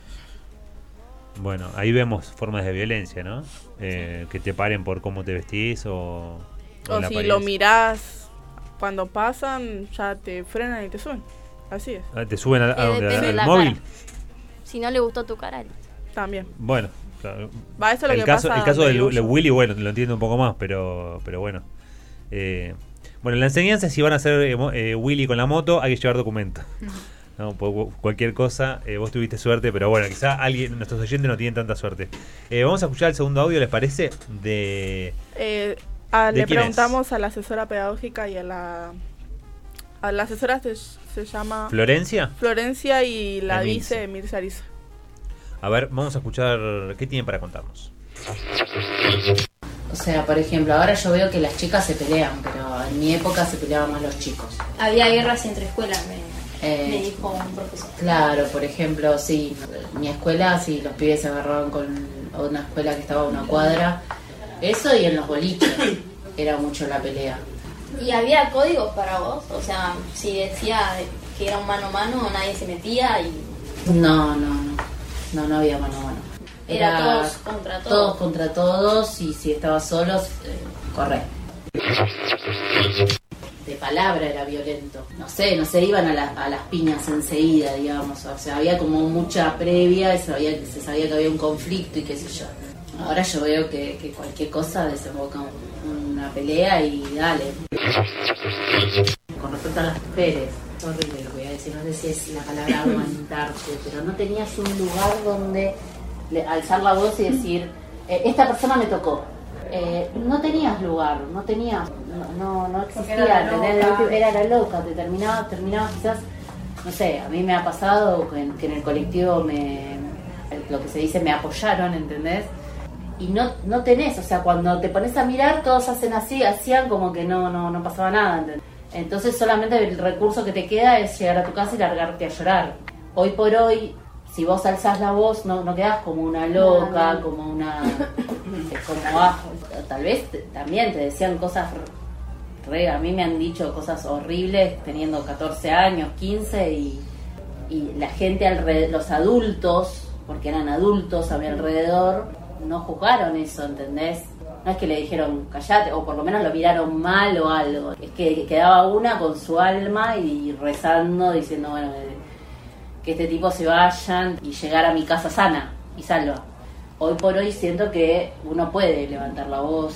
Bueno, ahí vemos formas de violencia, ¿no? Eh, que te paren por cómo te vestís o... O la si lo apariencia. mirás cuando pasan, ya te frenan y te suben. Así es. Ah, ¿te suben a, a Eh, dónde? depende de ¿Al la móvil? cara. Si no le gustó tu cara, También. Bueno, claro. Va, eso es lo el que caso, pasa el caso donde de vivo Lu- yo. de Willy, bueno, lo entiendo un poco más, pero pero bueno. Eh, bueno, la enseñanza es si van a hacer eh, mo- eh, Willy con la moto, hay que llevar documento. No, por cualquier cosa, eh, vos tuviste suerte, pero bueno, quizá alguien, nuestros oyentes no tienen tanta suerte. Eh, vamos a escuchar el segundo audio, ¿les parece? De... Eh, a- ¿De le quién es? preguntamos a la asesora pedagógica y a la... A la asesora se, se llama... ¿Florencia? Florencia y la Emilce. vice Emilce Ariza. A ver, vamos a escuchar qué tienen para contarnos. O sea, por ejemplo, ahora yo veo que las chicas se pelean, pero en mi época se peleaban más los chicos. Había guerras entre escuelas, me, Eh, me dijo un profesor. Claro, por ejemplo, sí, mi escuela, sí, los pibes se agarraban con una escuela que estaba a una cuadra. Eso y en los boliches era mucho la pelea. ¿Y había códigos para vos? O sea, si decía que era un mano a mano, nadie se metía y No, no, no, no, no había mano a mano. Era todos contra todos. Todos contra todos y si estabas solos, eh, corre. De palabra era violento. No sé, no se iban a, la- a las piñas enseguida, digamos. O sea, había como mucha previa, y se sabía, se sabía que había un conflicto y qué sé yo. Ahora yo veo que, que cualquier cosa desemboca en una pelea y dale. Con respecto a las mujeres, es horrible lo que voy a decir, no sé si es la palabra aguantarte, pero no tenías un lugar donde le- alzar la voz y decir, eh, esta persona me tocó. Eh, no tenías lugar, no tenías, no, no, no existía, Porque era la ¿entendés? loca. Era la loca, te terminaba, terminaba quizás, no sé, a mí me ha pasado que en, que en el colectivo me, lo que se dice, me apoyaron, ¿entendés? Y no, no tenés, o sea, cuando te pones a mirar, todos hacen así, hacían como que no, no, no pasaba nada, ¿entendés? Entonces solamente el recurso que te queda es llegar a tu casa y largarte a llorar. Hoy por hoy, si vos alzás la voz, no, no quedás como una loca, No, no. como una... como ah, tal vez te- también te decían cosas re, a mí me han dicho cosas horribles teniendo catorce años, quince y, y la gente alrededor, los adultos, porque eran adultos a mi alrededor, no juzgaron eso, ¿entendés? No es que le dijeron callate, o por lo menos lo miraron mal o algo. Es que quedaba una con su alma y rezando, diciendo, bueno, eh, que este tipo se vayan y llegar a mi casa sana y salva. Hoy por hoy siento que uno puede levantar la voz.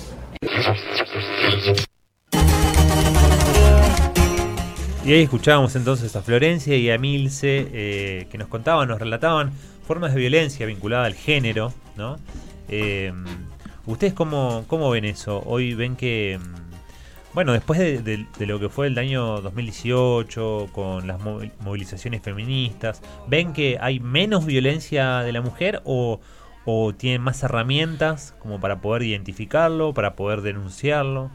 Y ahí escuchábamos entonces a Florencia y a Emilce, eh, que nos contaban, nos relataban formas de violencia vinculada al género, ¿no? Eh, ¿Ustedes cómo, cómo ven eso? Hoy ven que, mm, bueno, después de, de- de lo que fue el año dos mil dieciocho, con las movi- movilizaciones feministas, ¿ven que hay menos violencia de la mujer o, o tienen más herramientas como para poder identificarlo, para poder denunciarlo?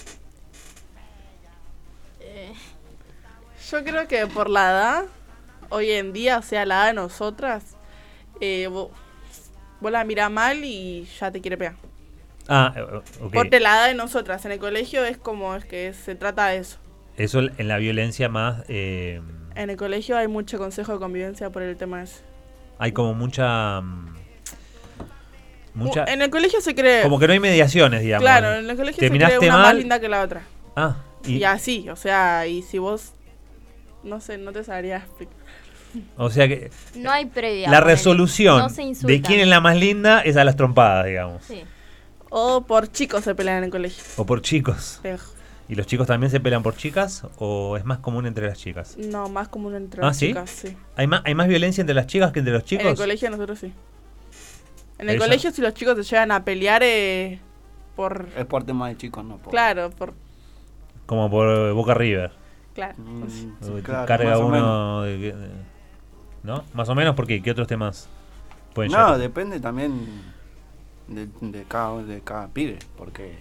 Eh, yo creo que por la edad, hoy en día, o sea, la edad de nosotras, eh, vo- Vos la mirás mal y ya te quiere pegar. Ah, ok. Porque la edad de nosotras en el colegio es como es que se trata de eso. Eso en la violencia más... Eh, En el colegio hay mucho consejo de convivencia por el tema ese. hay como mucha... mucha En el colegio se cree... como que no hay mediaciones, digamos. Claro, en el colegio Te se cree miraste una mal. más linda que la otra. Ah, Y, y, así, o sea, y si vos... No sé, no te sabría explicar. o sea que No hay previa. la ponele. resolución No se de insultan. quién es la más linda es a las trompadas, digamos. Sí. O por chicos se pelean en el colegio. O por chicos. Lejos. ¿Y los chicos también se pelean por chicas o es más común entre las chicas? No, más común entre ¿Ah, las sí? chicas, sí. ¿Hay más, ¿Hay más violencia entre las chicas que entre los chicos? En el colegio nosotros sí. En el Eso. colegio si los chicos se llegan a pelear eh, por... Es por temas de chicos, no por... Claro, por... Como por Boca River. Claro. Uh, claro, carga más o uno... de que- de- ¿no? Más o menos, ¿por qué? ¿Qué otros temas pueden No, llegar? depende también de, de, cada, de cada pibe, porque...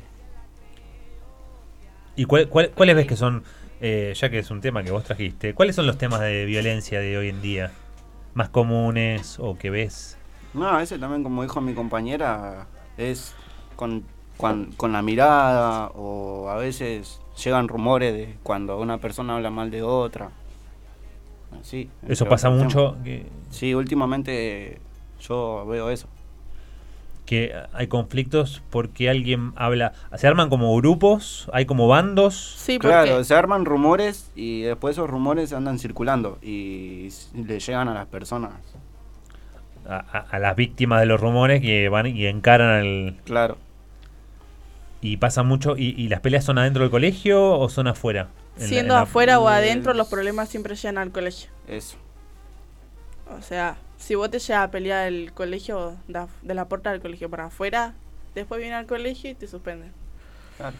¿Y cuál, cuál- cuáles ves que son, eh, ya que es un tema que vos trajiste, cuáles son los temas de violencia de hoy en día? ¿Más comunes o que ves? No, ese también, como dijo mi compañera, es con, con, con la mirada, o a veces llegan rumores de cuando una persona habla mal de otra. Así. ¿Eso entre pasa otros mucho? temas. Que, Sí, últimamente yo veo eso. que hay conflictos porque alguien habla... ¿Se arman como grupos? ¿Hay como bandos? Sí, Claro, se arman rumores y después esos rumores andan circulando y s- le llegan a las personas. A, a- a las víctimas de los rumores que van y encaran al... Claro. Y pasa mucho... ¿Y, y las peleas son adentro del colegio o son afuera? En la- Siendo en la- afuera o adentro, los problemas siempre llegan al colegio. Eso. O sea, si vos te llegas a pelear del colegio, da- de la puerta del colegio para afuera, después viene al colegio y te suspenden. Claro.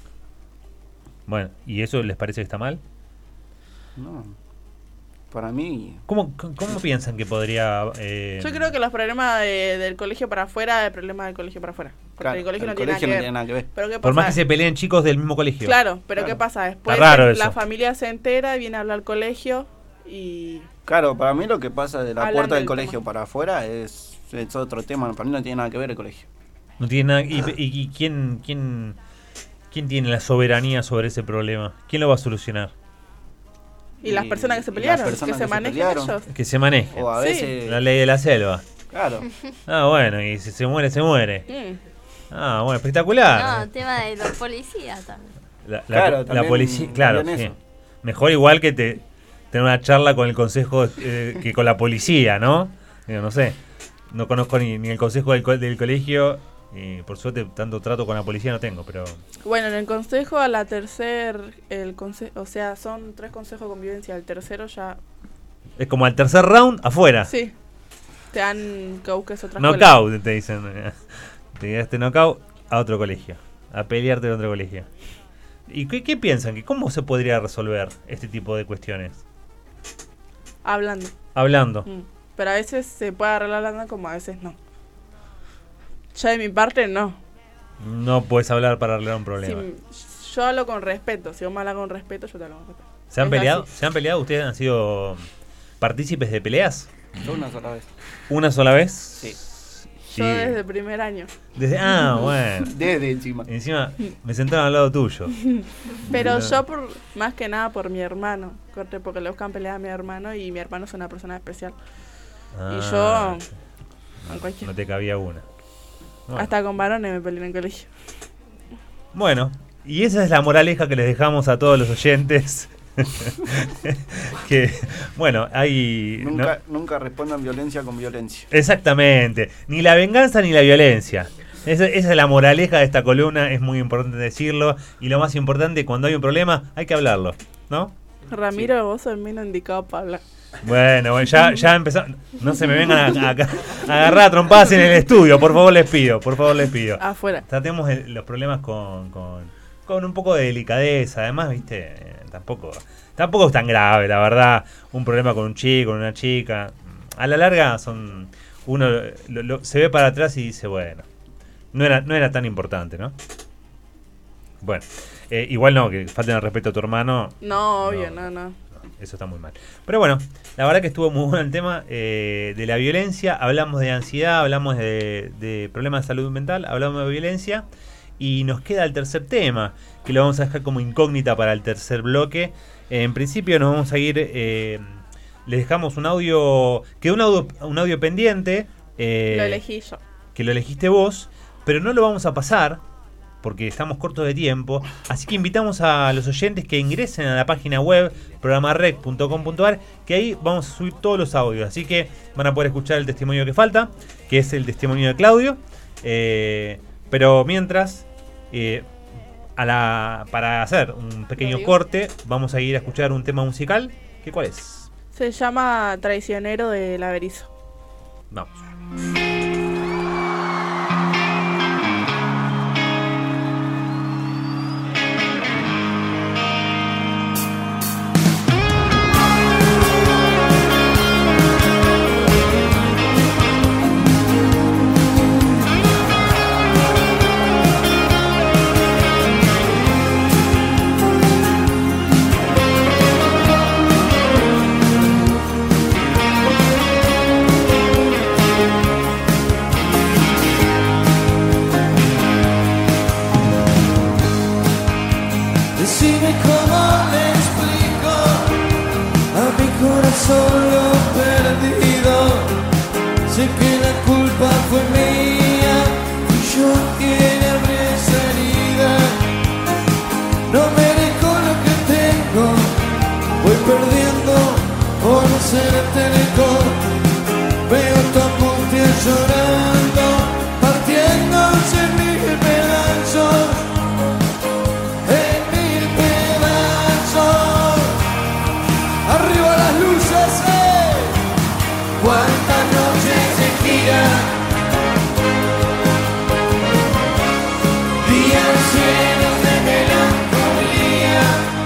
Bueno, ¿y eso les parece que está mal? No. Para mí... ¿Cómo, cómo, cómo piensan que podría...? eh, Yo creo que los problemas de- del colegio para afuera, el problema del colegio para afuera. Porque Claro, el colegio, el no, tiene colegio nada no que tiene nada que ver. Pero ¿qué Por más pasa? que se peleen chicos del mismo colegio. Claro, pero Claro. ¿qué pasa? Después Está raro la eso. familia se entera y viene a hablar al colegio y... Claro, para mí lo que pasa de la Hablan puerta del del colegio para afuera es, es otro tema. Para mí no tiene nada que ver el colegio. No tiene nada... ¿Y, y- y quién, quién, quién tiene la soberanía sobre ese problema? ¿Quién lo va a solucionar? Y las personas que se y las pelearon, que personas se que se manejen pelearon. ellos. Que se maneje. O a Sí. veces... La ley de la selva. Claro. Ah, bueno, y si se muere, se muere. Mm. Ah, bueno, espectacular. No, tema de los policías también. La, la- Claro, la también- policía, claro, también sí. eso. Mejor igual que te tener una charla con el consejo eh, que con la policía, ¿no? Digo, no sé. No conozco ni, ni el consejo del, co- del colegio y por suerte tanto trato con la policía no tengo, pero Bueno, en el consejo a la tercer, el conse o sea, son tres consejos de convivencia, el tercero ya, es como al tercer round afuera. sí, te dan que busques otra escuela. Knockout, te dicen. Te quedaste knockout a otro colegio. A pelearte en otro colegio. ¿Y qué, qué piensan? ¿Que ¿Cómo se podría resolver este tipo de cuestiones? Hablando. Hablando. Mm. Pero a veces se puede arreglar hablando como a veces no. Ya de mi parte no. No puedes hablar para arreglar un problema. Si, yo hablo con respeto, si vos me hablas con respeto, yo te hablo con respeto. ¿Se han Es peleado? así. ¿Se han peleado? ¿Ustedes han sido partícipes de peleas? Yo una sola vez. ¿Una sola vez? Sí. Yo Sí. desde el primer año. Desde, ah, bueno. Desde encima. Encima me sentaron al lado tuyo. Pero No. yo por más que nada por mi hermano, corte, porque le buscan pelear a mi hermano y mi hermano es una persona especial. Ah, y yo no, con cualquiera. no te cabía una. Bueno. Hasta con varones me peleé en el colegio. Bueno, y esa es la moraleja que les dejamos a todos los oyentes. Que, bueno, hay... ¿no? Nunca, nunca respondan violencia con violencia. Exactamente, ni la venganza ni la violencia. Esa, esa es la moraleja de esta columna, es muy importante decirlo. Y lo más importante, cuando hay un problema, hay que hablarlo, ¿no? Ramiro, vos sos el menos indicado para hablar. Bueno, bueno, ya, ya empezamos. No se me vengan a, a- a agarrar a trompadas en el estudio, por favor les pido, por favor les pido. Afuera. Tratemos el- los problemas con, con, con un poco de delicadeza, además, viste, eh, tampoco, tampoco es tan grave, la verdad, un problema con un chico, con una chica. A la larga son uno lo- lo- se ve para atrás y dice, bueno, no era, no era tan importante, ¿no? Bueno, eh, igual no, que falten el respeto a tu hermano. No, obvio, no, no. eso está muy mal. Pero bueno, la verdad que estuvo muy bueno el tema eh, de la violencia. Hablamos de ansiedad, hablamos de, de problemas de salud mental, hablamos de violencia. Y nos queda el tercer tema, que lo vamos a dejar como incógnita para el tercer bloque. Eh, en principio nos vamos a ir... Eh, les dejamos un audio... Quedó un audio, un audio pendiente. Eh, lo elegí yo. Que lo elegiste vos, pero no lo vamos a pasar porque estamos cortos de tiempo. Así que invitamos a los oyentes que ingresen a la página web programa rec punto com punto a r, que ahí vamos a subir todos los audios. Así que van a poder escuchar el testimonio que falta, que es el testimonio de Claudio. Eh, pero mientras... Eh, a la, para hacer un pequeño corte, vamos a ir a escuchar un tema musical. ¿Qué cuál es? Se llama Traicionero de La Berizo. Vamos. Decime cómo le explico a mi corazón lo perdido. Sé que la culpa fue mía y yo quien abrí esa herida. No merezco lo que tengo, voy perdiendo por no ser teleco. Veo tu angustia llorando, partiéndose en mil pedazos. Arriba las luces, eh. Cuántas noches se gira, días llenos de melancolía.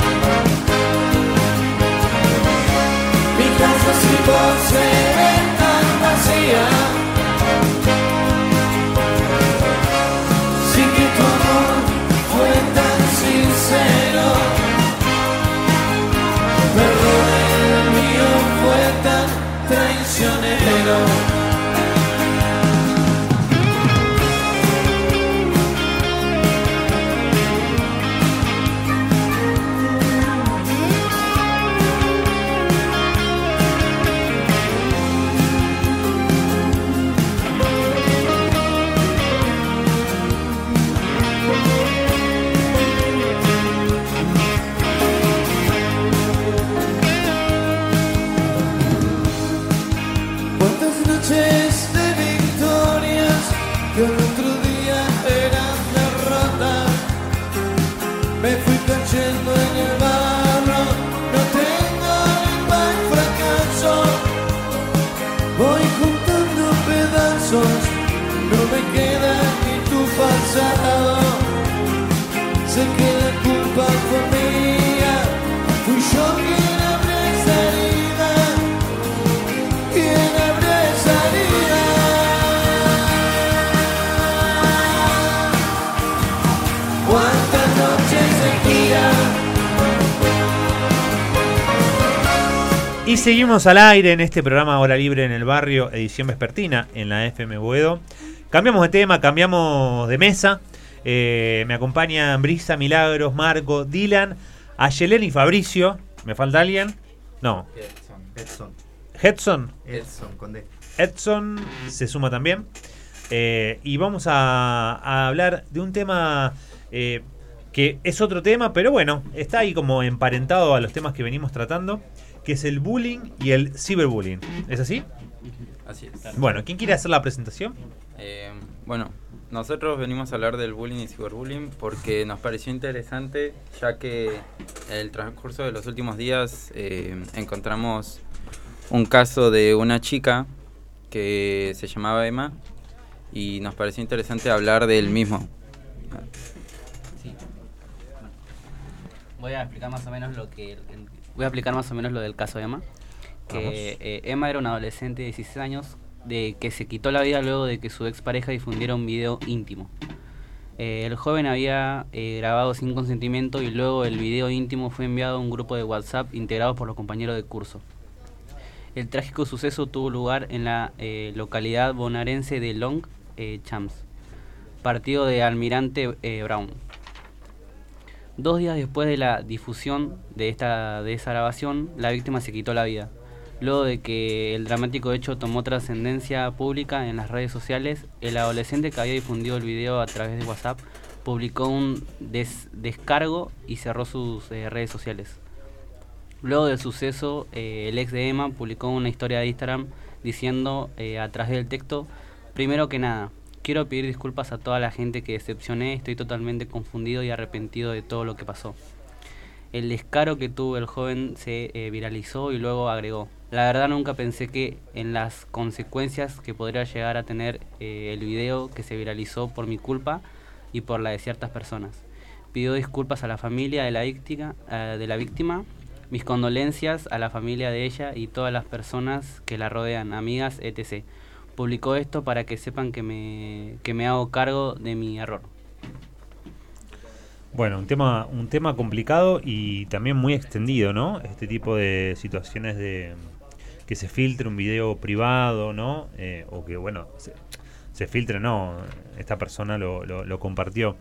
Mi casa sin vos se ve tan vacía. Sin que tu amor fue tan sincero. Perdón, el mío fue tan traicionero. Noches de victorias que el otro día eran derrotas. Me fui cayendo en el barro, no tengo ningún fracaso. Voy juntando pedazos, no me queda ni tu pasado. Sé que la culpa fue mía, fui yo quien abrió esa herida. Quien abrió esa herida. Cuántas noches se giran. Y seguimos al aire en este programa Hora Libre en el Barrio, edición vespertina en la F M Boedo. Cambiamos de tema, cambiamos de mesa. Eh, me acompañan Brisa, Milagros, Marco, Dylan, Ayelén y Fabricio. ¿Me falta alguien? No. Edson. Edson. Edson. Edson, con D. Edson se suma también. Eh, y vamos a, a hablar de un tema eh, que es otro tema, pero bueno, está ahí como emparentado a los temas que venimos tratando, que es el bullying y el ciberbullying. ¿Es así? Así es. Bueno, ¿quién quiere hacer la presentación? Eh, bueno, nosotros venimos a hablar del bullying y ciberbullying porque nos pareció interesante, ya que en el transcurso de los últimos días eh, encontramos un caso de una chica que se llamaba Emma y nos pareció interesante hablar del mismo. Sí. Voy a explicar más o menos lo que voy a explicar más o menos lo del caso de Emma, que eh, Emma era una adolescente de dieciséis años de que se quitó la vida luego de que su expareja difundiera un video íntimo. Eh, el joven había eh, grabado sin consentimiento y luego el video íntimo fue enviado a un grupo de WhatsApp integrado por los compañeros de curso. El trágico suceso tuvo lugar en la eh, localidad bonaerense de Long eh, Champs, partido de Almirante eh, Brown. Dos días después de la difusión de, esta, de esa grabación, la víctima se quitó la vida. Luego de que el dramático hecho tomó trascendencia pública en las redes sociales, el adolescente que había difundido el video a través de WhatsApp publicó un des- descargo y cerró sus eh, redes sociales. Luego del suceso, eh, el ex de Emma publicó una historia de Instagram diciendo eh, a través del texto: primero que nada, quiero pedir disculpas a toda la gente que decepcioné, estoy totalmente confundido y arrepentido de todo lo que pasó. El descaro que tuvo el joven se eh, viralizó y luego agregó: la verdad nunca pensé que en las consecuencias que podría llegar a tener eh, el video que se viralizó por mi culpa y por la de ciertas personas. Pidió disculpas a la familia de la víctima, eh, de la víctima, mis condolencias a la familia de ella y todas las personas que la rodean, amigas, etcétera. Publicó esto para que sepan que me, que me hago cargo de mi error. Bueno, un tema, un tema complicado y también muy extendido, ¿no? Este tipo de situaciones de que se filtre un video privado, ¿no? Eh, o que, bueno, se, se filtre, no, esta persona lo, lo, lo compartió.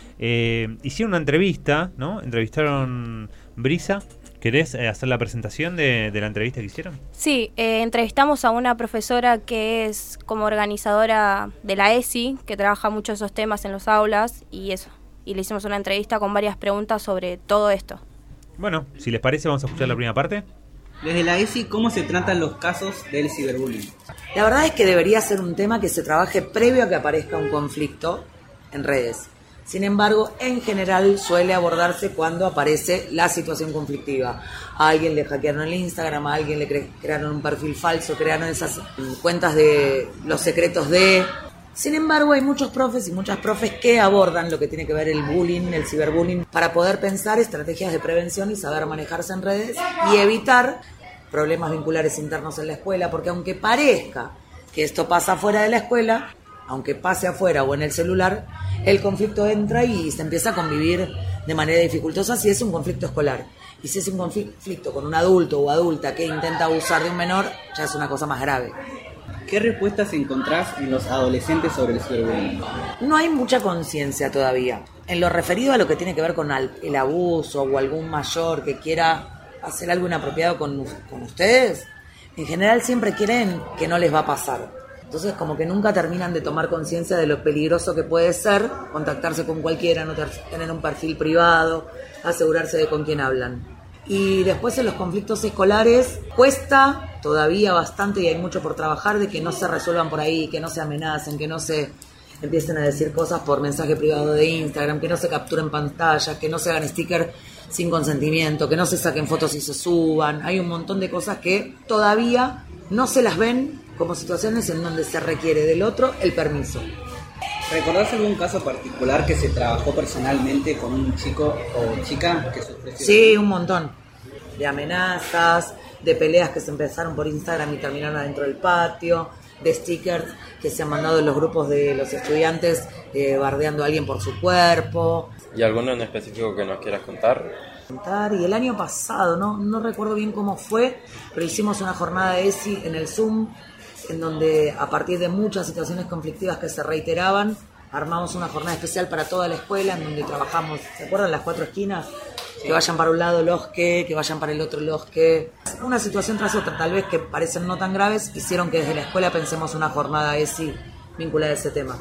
Eh, hicieron una entrevista, ¿no? Entrevistaron Brisa. ¿Querés eh, hacer la presentación de, de la entrevista que hicieron? Sí, eh, entrevistamos a una profesora que es como organizadora de la E S I, que trabaja mucho esos temas en los aulas y eso. Y le hicimos una entrevista con varias preguntas sobre todo esto. Bueno, si les parece, vamos a escuchar la primera parte. Desde la E S I, ¿cómo se tratan los casos del ciberbullying? La verdad es que debería ser un tema que se trabaje previo a que aparezca un conflicto en redes. Sin embargo, en general suele abordarse cuando aparece la situación conflictiva. A alguien le hackearon el Instagram, a alguien le cre- crearon un perfil falso, crearon esas cuentas de los secretos de... Sin embargo, hay muchos profes y muchas profes que abordan lo que tiene que ver el bullying, el ciberbullying, para poder pensar estrategias de prevención y saber manejarse en redes y evitar problemas vinculares internos en la escuela, porque aunque parezca que esto pasa fuera de la escuela, aunque pase afuera o en el celular, el conflicto entra y se empieza a convivir de manera dificultosa si es un conflicto escolar. Y si es un conflicto con un adulto o adulta que intenta abusar de un menor, ya es una cosa más grave. ¿Qué respuestas encontrás en los adolescentes sobre el ciberbullying? No hay mucha conciencia todavía. En lo referido a lo que tiene que ver con el abuso o algún mayor que quiera hacer algo inapropiado con, con ustedes, en general siempre quieren que no les va a pasar. Entonces como que nunca terminan de tomar conciencia de lo peligroso que puede ser contactarse con cualquiera, no ter- tener un perfil privado, asegurarse de con quién hablan. Y después en los conflictos escolares cuesta todavía bastante y hay mucho por trabajar de que no se resuelvan por ahí, que no se amenacen, que no se empiecen a decir cosas por mensaje privado de Instagram, que no se capturen pantallas, que no se hagan stickers sin consentimiento, que no se saquen fotos y se suban. Hay un montón de cosas que todavía no se las ven como situaciones en donde se requiere del otro el permiso. ¿Recordás algún caso particular que se trabajó personalmente con un chico o chica que sufrió? Sí, un montón. De amenazas, de peleas que se empezaron por Instagram y terminaron adentro del patio, de stickers que se han mandado en los grupos de los estudiantes eh, bardeando a alguien por su cuerpo. ¿Y alguno en específico que nos quieras contar? Y el año pasado, no, no recuerdo bien cómo fue, pero hicimos una jornada de E S I en el Zoom, en donde a partir de muchas situaciones conflictivas que se reiteraban, armamos una jornada especial para toda la escuela, en donde trabajamos, ¿se acuerdan las cuatro esquinas? Que vayan para un lado los que, que vayan para el otro los que. Una situación tras otra, tal vez que parecen no tan graves, hicieron que desde la escuela pensemos una jornada E S I vinculada a ese tema.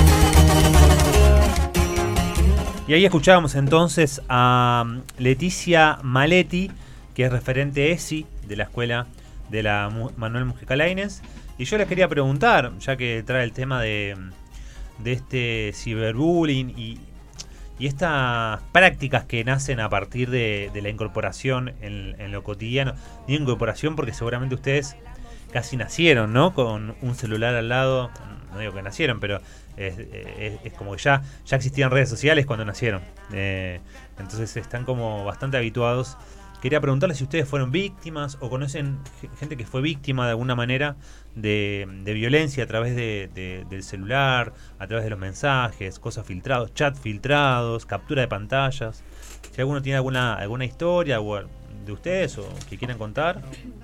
Y ahí escuchábamos entonces a Leticia Maletti, que es referente E S I de la escuela de la Manuel Mujica Lainez. Y yo les quería preguntar, ya que trae el tema de, de este ciberbullying y, y estas prácticas que nacen a partir de, de la incorporación en, en lo cotidiano. Digo incorporación porque seguramente ustedes casi nacieron, ¿no? Con un celular al lado. No digo que nacieron, pero es, es, es como que ya, ya existían redes sociales cuando nacieron. Eh, entonces están como bastante habituados quería preguntarles si ustedes fueron víctimas o conocen gente que fue víctima de alguna manera de, de violencia a través de, de, del celular, a través de los mensajes, cosas filtrados, chat filtrados, captura de pantallas. Si alguno tiene alguna alguna historia o de ustedes o que quieran contar.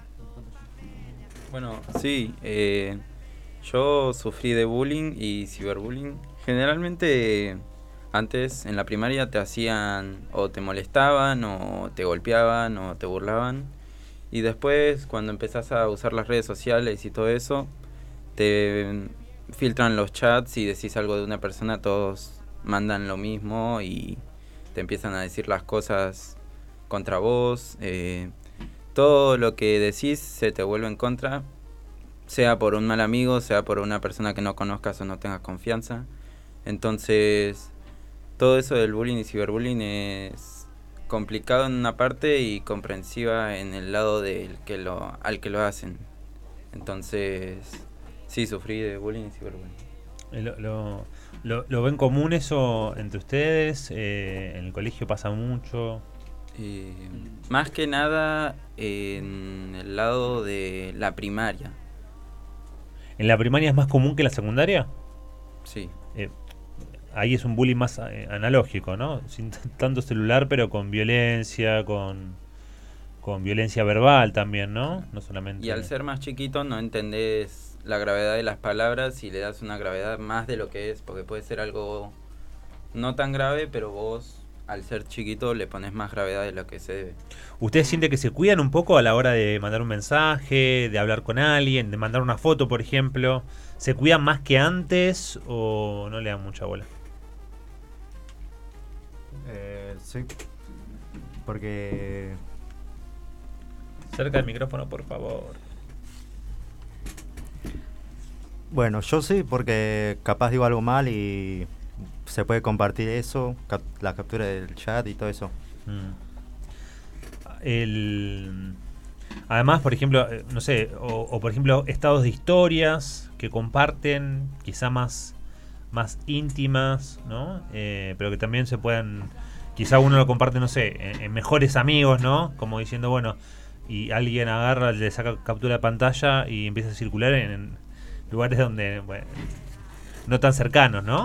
Bueno, sí, eh, yo sufrí de bullying y ciberbullying. Generalmente antes en la primaria te hacían o te molestaban o te golpeaban o te burlaban. Y después cuando empezás a usar las redes sociales y todo eso, te filtran los chats y decís algo de una persona, todos mandan lo mismo y te empiezan a decir las cosas contra vos. Eh, todo lo que decís se te vuelve en contra, sea por un mal amigo, sea por una persona que no conozcas o no tengas confianza. Entonces, todo eso del bullying y ciberbullying es complicado en una parte y comprensiva en el lado del que lo, al que lo hacen. Entonces, sí, sufrí de bullying y ciberbullying. Lo, lo, lo, ¿Lo ven común eso entre ustedes? Eh, ¿En el colegio pasa mucho? Eh, más que nada en el lado de la primaria. ¿En la primaria es más común que en la secundaria? Sí. Eh, ahí es un bullying más eh, analógico, ¿no? Sin t- tanto celular, pero con violencia, con, con violencia verbal también, ¿no? No solamente... Y al ser más chiquito no entendés la gravedad de las palabras y le das una gravedad más de lo que es, porque puede ser algo no tan grave, pero vos al ser chiquito le pones más gravedad de lo que se debe. ¿Ustedes sienten que se cuidan un poco a la hora de mandar un mensaje, de hablar con alguien, de mandar una foto, por ejemplo? ¿Se cuidan más que antes o no le dan mucha bola? Eh, sí, porque... Cerca del micrófono, por favor. Bueno, yo sí, porque capaz digo algo mal y se puede compartir eso, cap- la captura del chat y todo eso. Mm. El... Además, por ejemplo, eh, no sé, o, o por ejemplo, estados de historias que comparten, quizá más, más íntimas, ¿no? Eh, pero que también se puedan, quizá uno lo comparte, no sé, en, en mejores amigos, ¿no? Como diciendo, bueno, y alguien agarra, le saca captura de pantalla y empieza a circular en, en lugares donde, bueno, no tan cercanos, ¿no?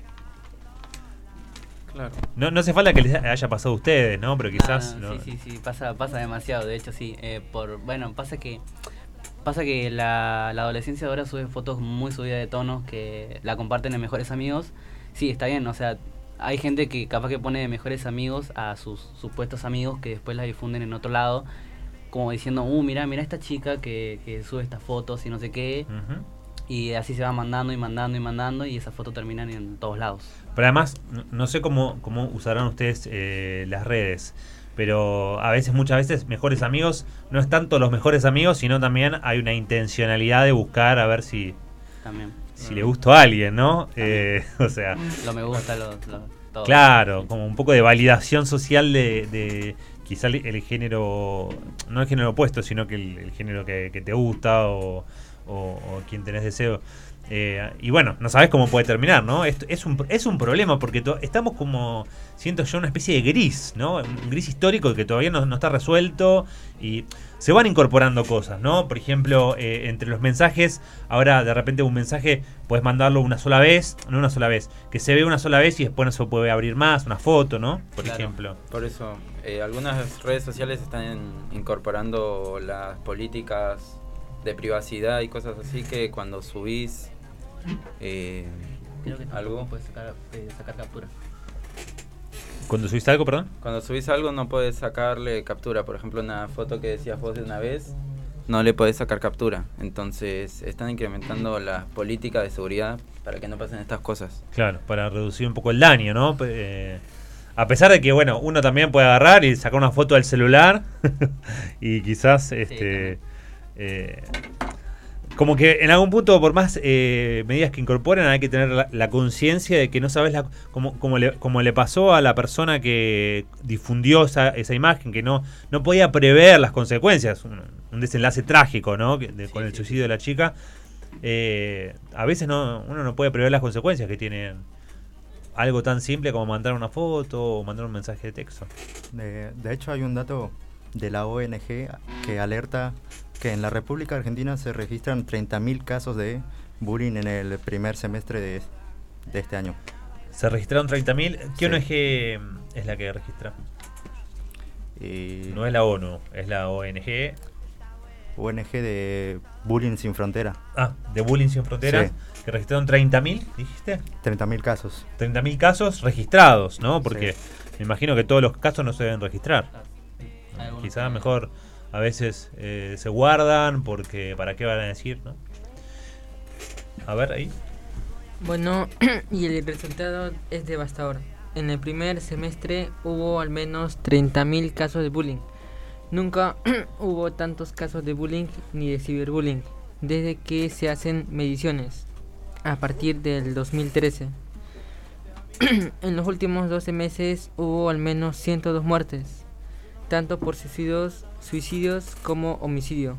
Claro. No, no hace falta que les haya pasado a ustedes, ¿no? Pero quizás... Ah, ¿no? Sí, sí, sí, pasa, pasa demasiado, de hecho sí. Eh, por Bueno, pasa que pasa que la, la adolescencia ahora sube fotos muy subidas de tonos que la comparten en mejores amigos. Sí, está bien, o sea, hay gente que capaz que pone de mejores amigos a sus supuestos amigos que después las difunden en otro lado, como diciendo, uh, mira, mira esta chica que, que sube estas fotos y no sé qué. Uh-huh. Y así se va mandando y mandando y mandando y esas fotos terminan en todos lados. Pero además, no, no sé cómo, cómo usarán ustedes eh, las redes, pero a veces, muchas veces, mejores amigos no es tanto los mejores amigos, sino también hay una intencionalidad de buscar a ver si, También. si le gustó a alguien, ¿no? Eh, o sea... Lo me gusta, lo, lo, todo. Claro, como un poco de validación social de, de quizá el, el género, no el género opuesto, sino que el, el género que, que te gusta o... O, o quien tenés deseo. Eh, y bueno, no sabes cómo puede terminar, ¿no? Esto es un, es un problema porque to- estamos como, siento yo, una especie de gris, ¿no? Un gris histórico que todavía no, no está resuelto y se van incorporando cosas, ¿no? Por ejemplo, eh, entre los mensajes, ahora de repente un mensaje puedes mandarlo una sola vez, no una sola vez, que se ve una sola vez y después no se puede abrir más, una foto, ¿no? Por Claro, ejemplo. Por eso, eh, algunas redes sociales están incorporando las políticas de privacidad y cosas así que cuando subís eh, Creo que algo tampoco puedes sacar, eh, sacar captura. ¿Cuando subiste algo, perdón? Cuando subís algo no puedes sacarle captura. Por ejemplo, una foto que decías vos de una vez, no le podés sacar captura. Entonces están incrementando las políticas de seguridad para que no pasen estas cosas. Claro, para reducir un poco el daño, ¿no? Eh, a pesar de que, bueno, uno también puede agarrar y sacar una foto del celular y quizás, este... Eh, como que en algún punto, por más eh, medidas que incorporen, hay que tener la, la conciencia de que no sabes la, como, como, le, como le pasó a la persona que difundió esa, esa imagen, que no, no podía prever las consecuencias, un, un desenlace trágico, ¿no? Que, de, sí, con el suicidio sí. de la chica. Eh, a veces no, uno no puede prever las consecuencias que tiene algo tan simple como mandar una foto o mandar un mensaje de texto. De, de hecho hay un dato de la O N G que alerta que en la República Argentina se registran treinta mil casos de bullying en el primer semestre de, de este año. Se registraron treinta mil. ¿Qué Sí. O N G es la que registra? Y No es la ONU, es la O N G. O N G de Bullying Sin Frontera. Ah, de Bullying Sin Fronteras, Sí. que registraron treinta mil, dijiste. treinta mil casos. treinta mil casos registrados, ¿no? Porque me imagino que todos los casos no se deben registrar. Quizás mejor a veces eh, se guardan porque para qué van a decir, ¿no? A ver, ahí. Bueno, y el resultado es devastador. En el primer semestre hubo al menos treinta mil casos de bullying. Nunca hubo tantos casos de bullying ni de ciberbullying desde que se hacen mediciones, a partir del dos mil trece. En los últimos doce meses hubo al menos ciento dos muertes, tanto por suicidios, suicidios como homicidio.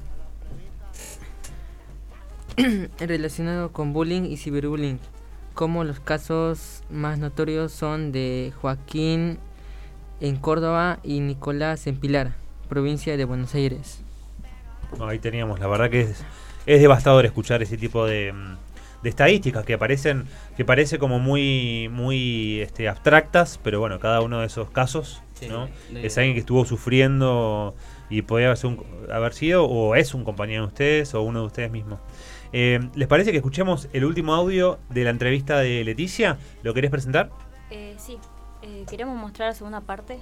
Relacionado con bullying y ciberbullying, como los casos más notorios son de Joaquín en Córdoba y Nicolás en Pilar, provincia de Buenos Aires. Ahí teníamos, la verdad que es, es devastador escuchar ese tipo de, de estadísticas que aparecen, que parece como muy, muy este, abstractas, pero bueno, cada uno de esos casos, Sí, ¿no? de- Es alguien que estuvo sufriendo y podía haber sido, un- haber sido o es un compañero de ustedes o uno de ustedes mismos. Eh, ¿Les parece que escuchemos el último audio de la entrevista de Leticia? ¿Lo querés presentar? Eh, sí, eh, queremos mostrar la segunda parte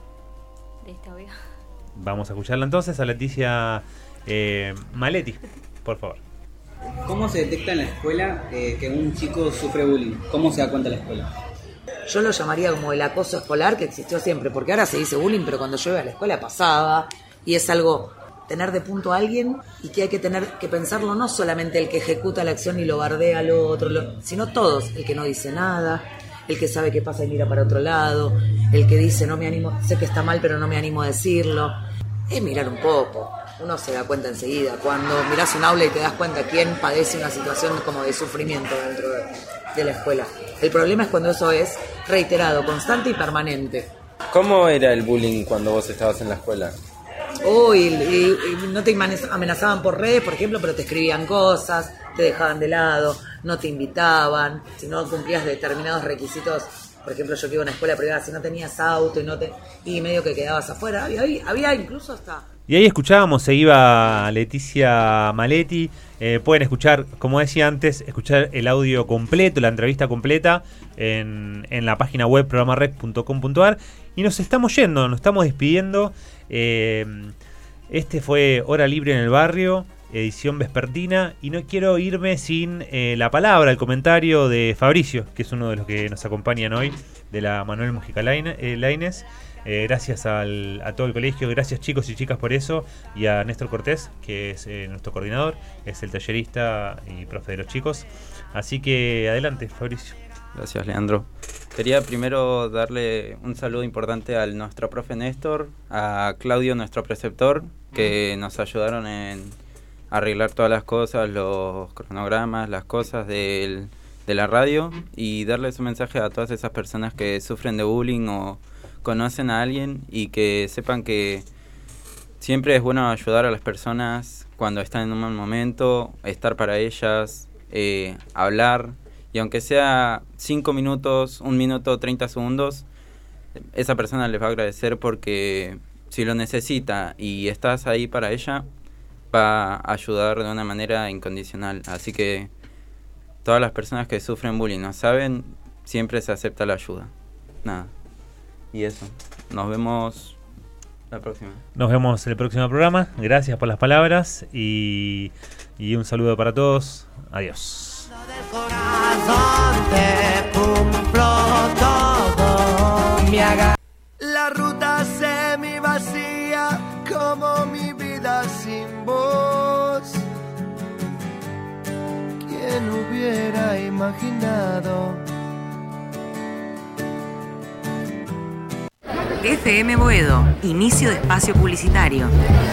de este audio. Vamos a escucharla entonces a Leticia eh, Maletti, por favor. ¿Cómo se detecta en la escuela eh, que un chico sufre bullying? ¿Cómo se da cuenta la escuela? Yo lo llamaría como el acoso escolar que existió siempre, porque ahora se dice bullying, pero cuando yo iba a la escuela pasaba, y es algo, tener de punto a alguien, y que hay que tener que pensarlo no solamente el que ejecuta la acción y lo bardea al otro, lo- sino todos, el que no dice nada, el que sabe qué pasa y mira para otro lado, el que dice no me animo, sé que está mal pero no me animo a decirlo, es mirar un poco. Uno se da cuenta enseguida, cuando mirás un aula y te das cuenta quién padece una situación como de sufrimiento dentro de, de la escuela. El problema es cuando eso es reiterado, constante y permanente. ¿Cómo era el bullying cuando vos estabas en la escuela? Uy, y, y- y no te amane- amenazaban por redes, por ejemplo, pero te escribían cosas, te dejaban de lado, no te invitaban, si no cumplías determinados requisitos. Por ejemplo, yo que iba a una escuela privada, si no tenías auto y no te y medio que quedabas afuera, había, había, había incluso hasta... Y ahí escuchábamos, se iba Leticia Maletti. Eh, pueden escuchar, como decía antes, escuchar el audio completo, la entrevista completa en, en la página web programa rec punto com punto ar. Y nos estamos yendo, nos estamos despidiendo. Eh, este fue Hora Libre en el Barrio, edición vespertina. Y no quiero irme sin eh, la palabra, el comentario de Fabricio, que es uno de los que nos acompañan hoy, de la Manuel Mujica Laine- eh, Lainez. Eh, gracias al, a todo el colegio, gracias chicos y chicas por eso, y a Néstor Cortés, que es eh, nuestro coordinador, es el tallerista y profe de los chicos. Así que adelante, Fabricio. Gracias, Leandro. Quería primero darle un saludo importante a nuestro profe Néstor, a Claudio, nuestro preceptor, que nos ayudaron en arreglar todas las cosas, los cronogramas, las cosas del, de la radio, y darles un mensaje a todas esas personas que sufren de bullying o conocen a alguien, y que sepan que siempre es bueno ayudar a las personas cuando están en un mal momento, estar para ellas, eh, hablar, y aunque sea cinco minutos, un minuto, treinta segundos, esa persona les va a agradecer, porque si lo necesita y estás ahí para ella, va a ayudar de una manera incondicional. Así que todas las personas que sufren bullying no saben, siempre se acepta la ayuda. Nada. Y eso. Nos vemos la próxima. Nos vemos en el próximo programa. Gracias por las palabras y, y un saludo para todos. Adiós. Te cumplo todo. Me haga la ruta semi vacía como mi vida sin voz. ¿Quién hubiera imaginado? F M Boedo, inicio de espacio publicitario.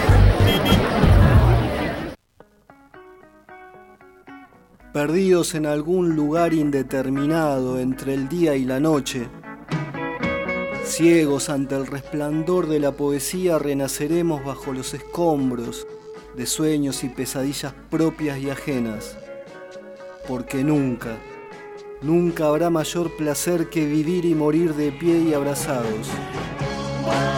Perdidos en algún lugar indeterminado entre el día y la noche, Ciegos ante el resplandor de la poesía renaceremos bajo los escombros de sueños y pesadillas propias y ajenas, porque nunca, nunca habrá mayor placer que vivir y morir de pie y abrazados.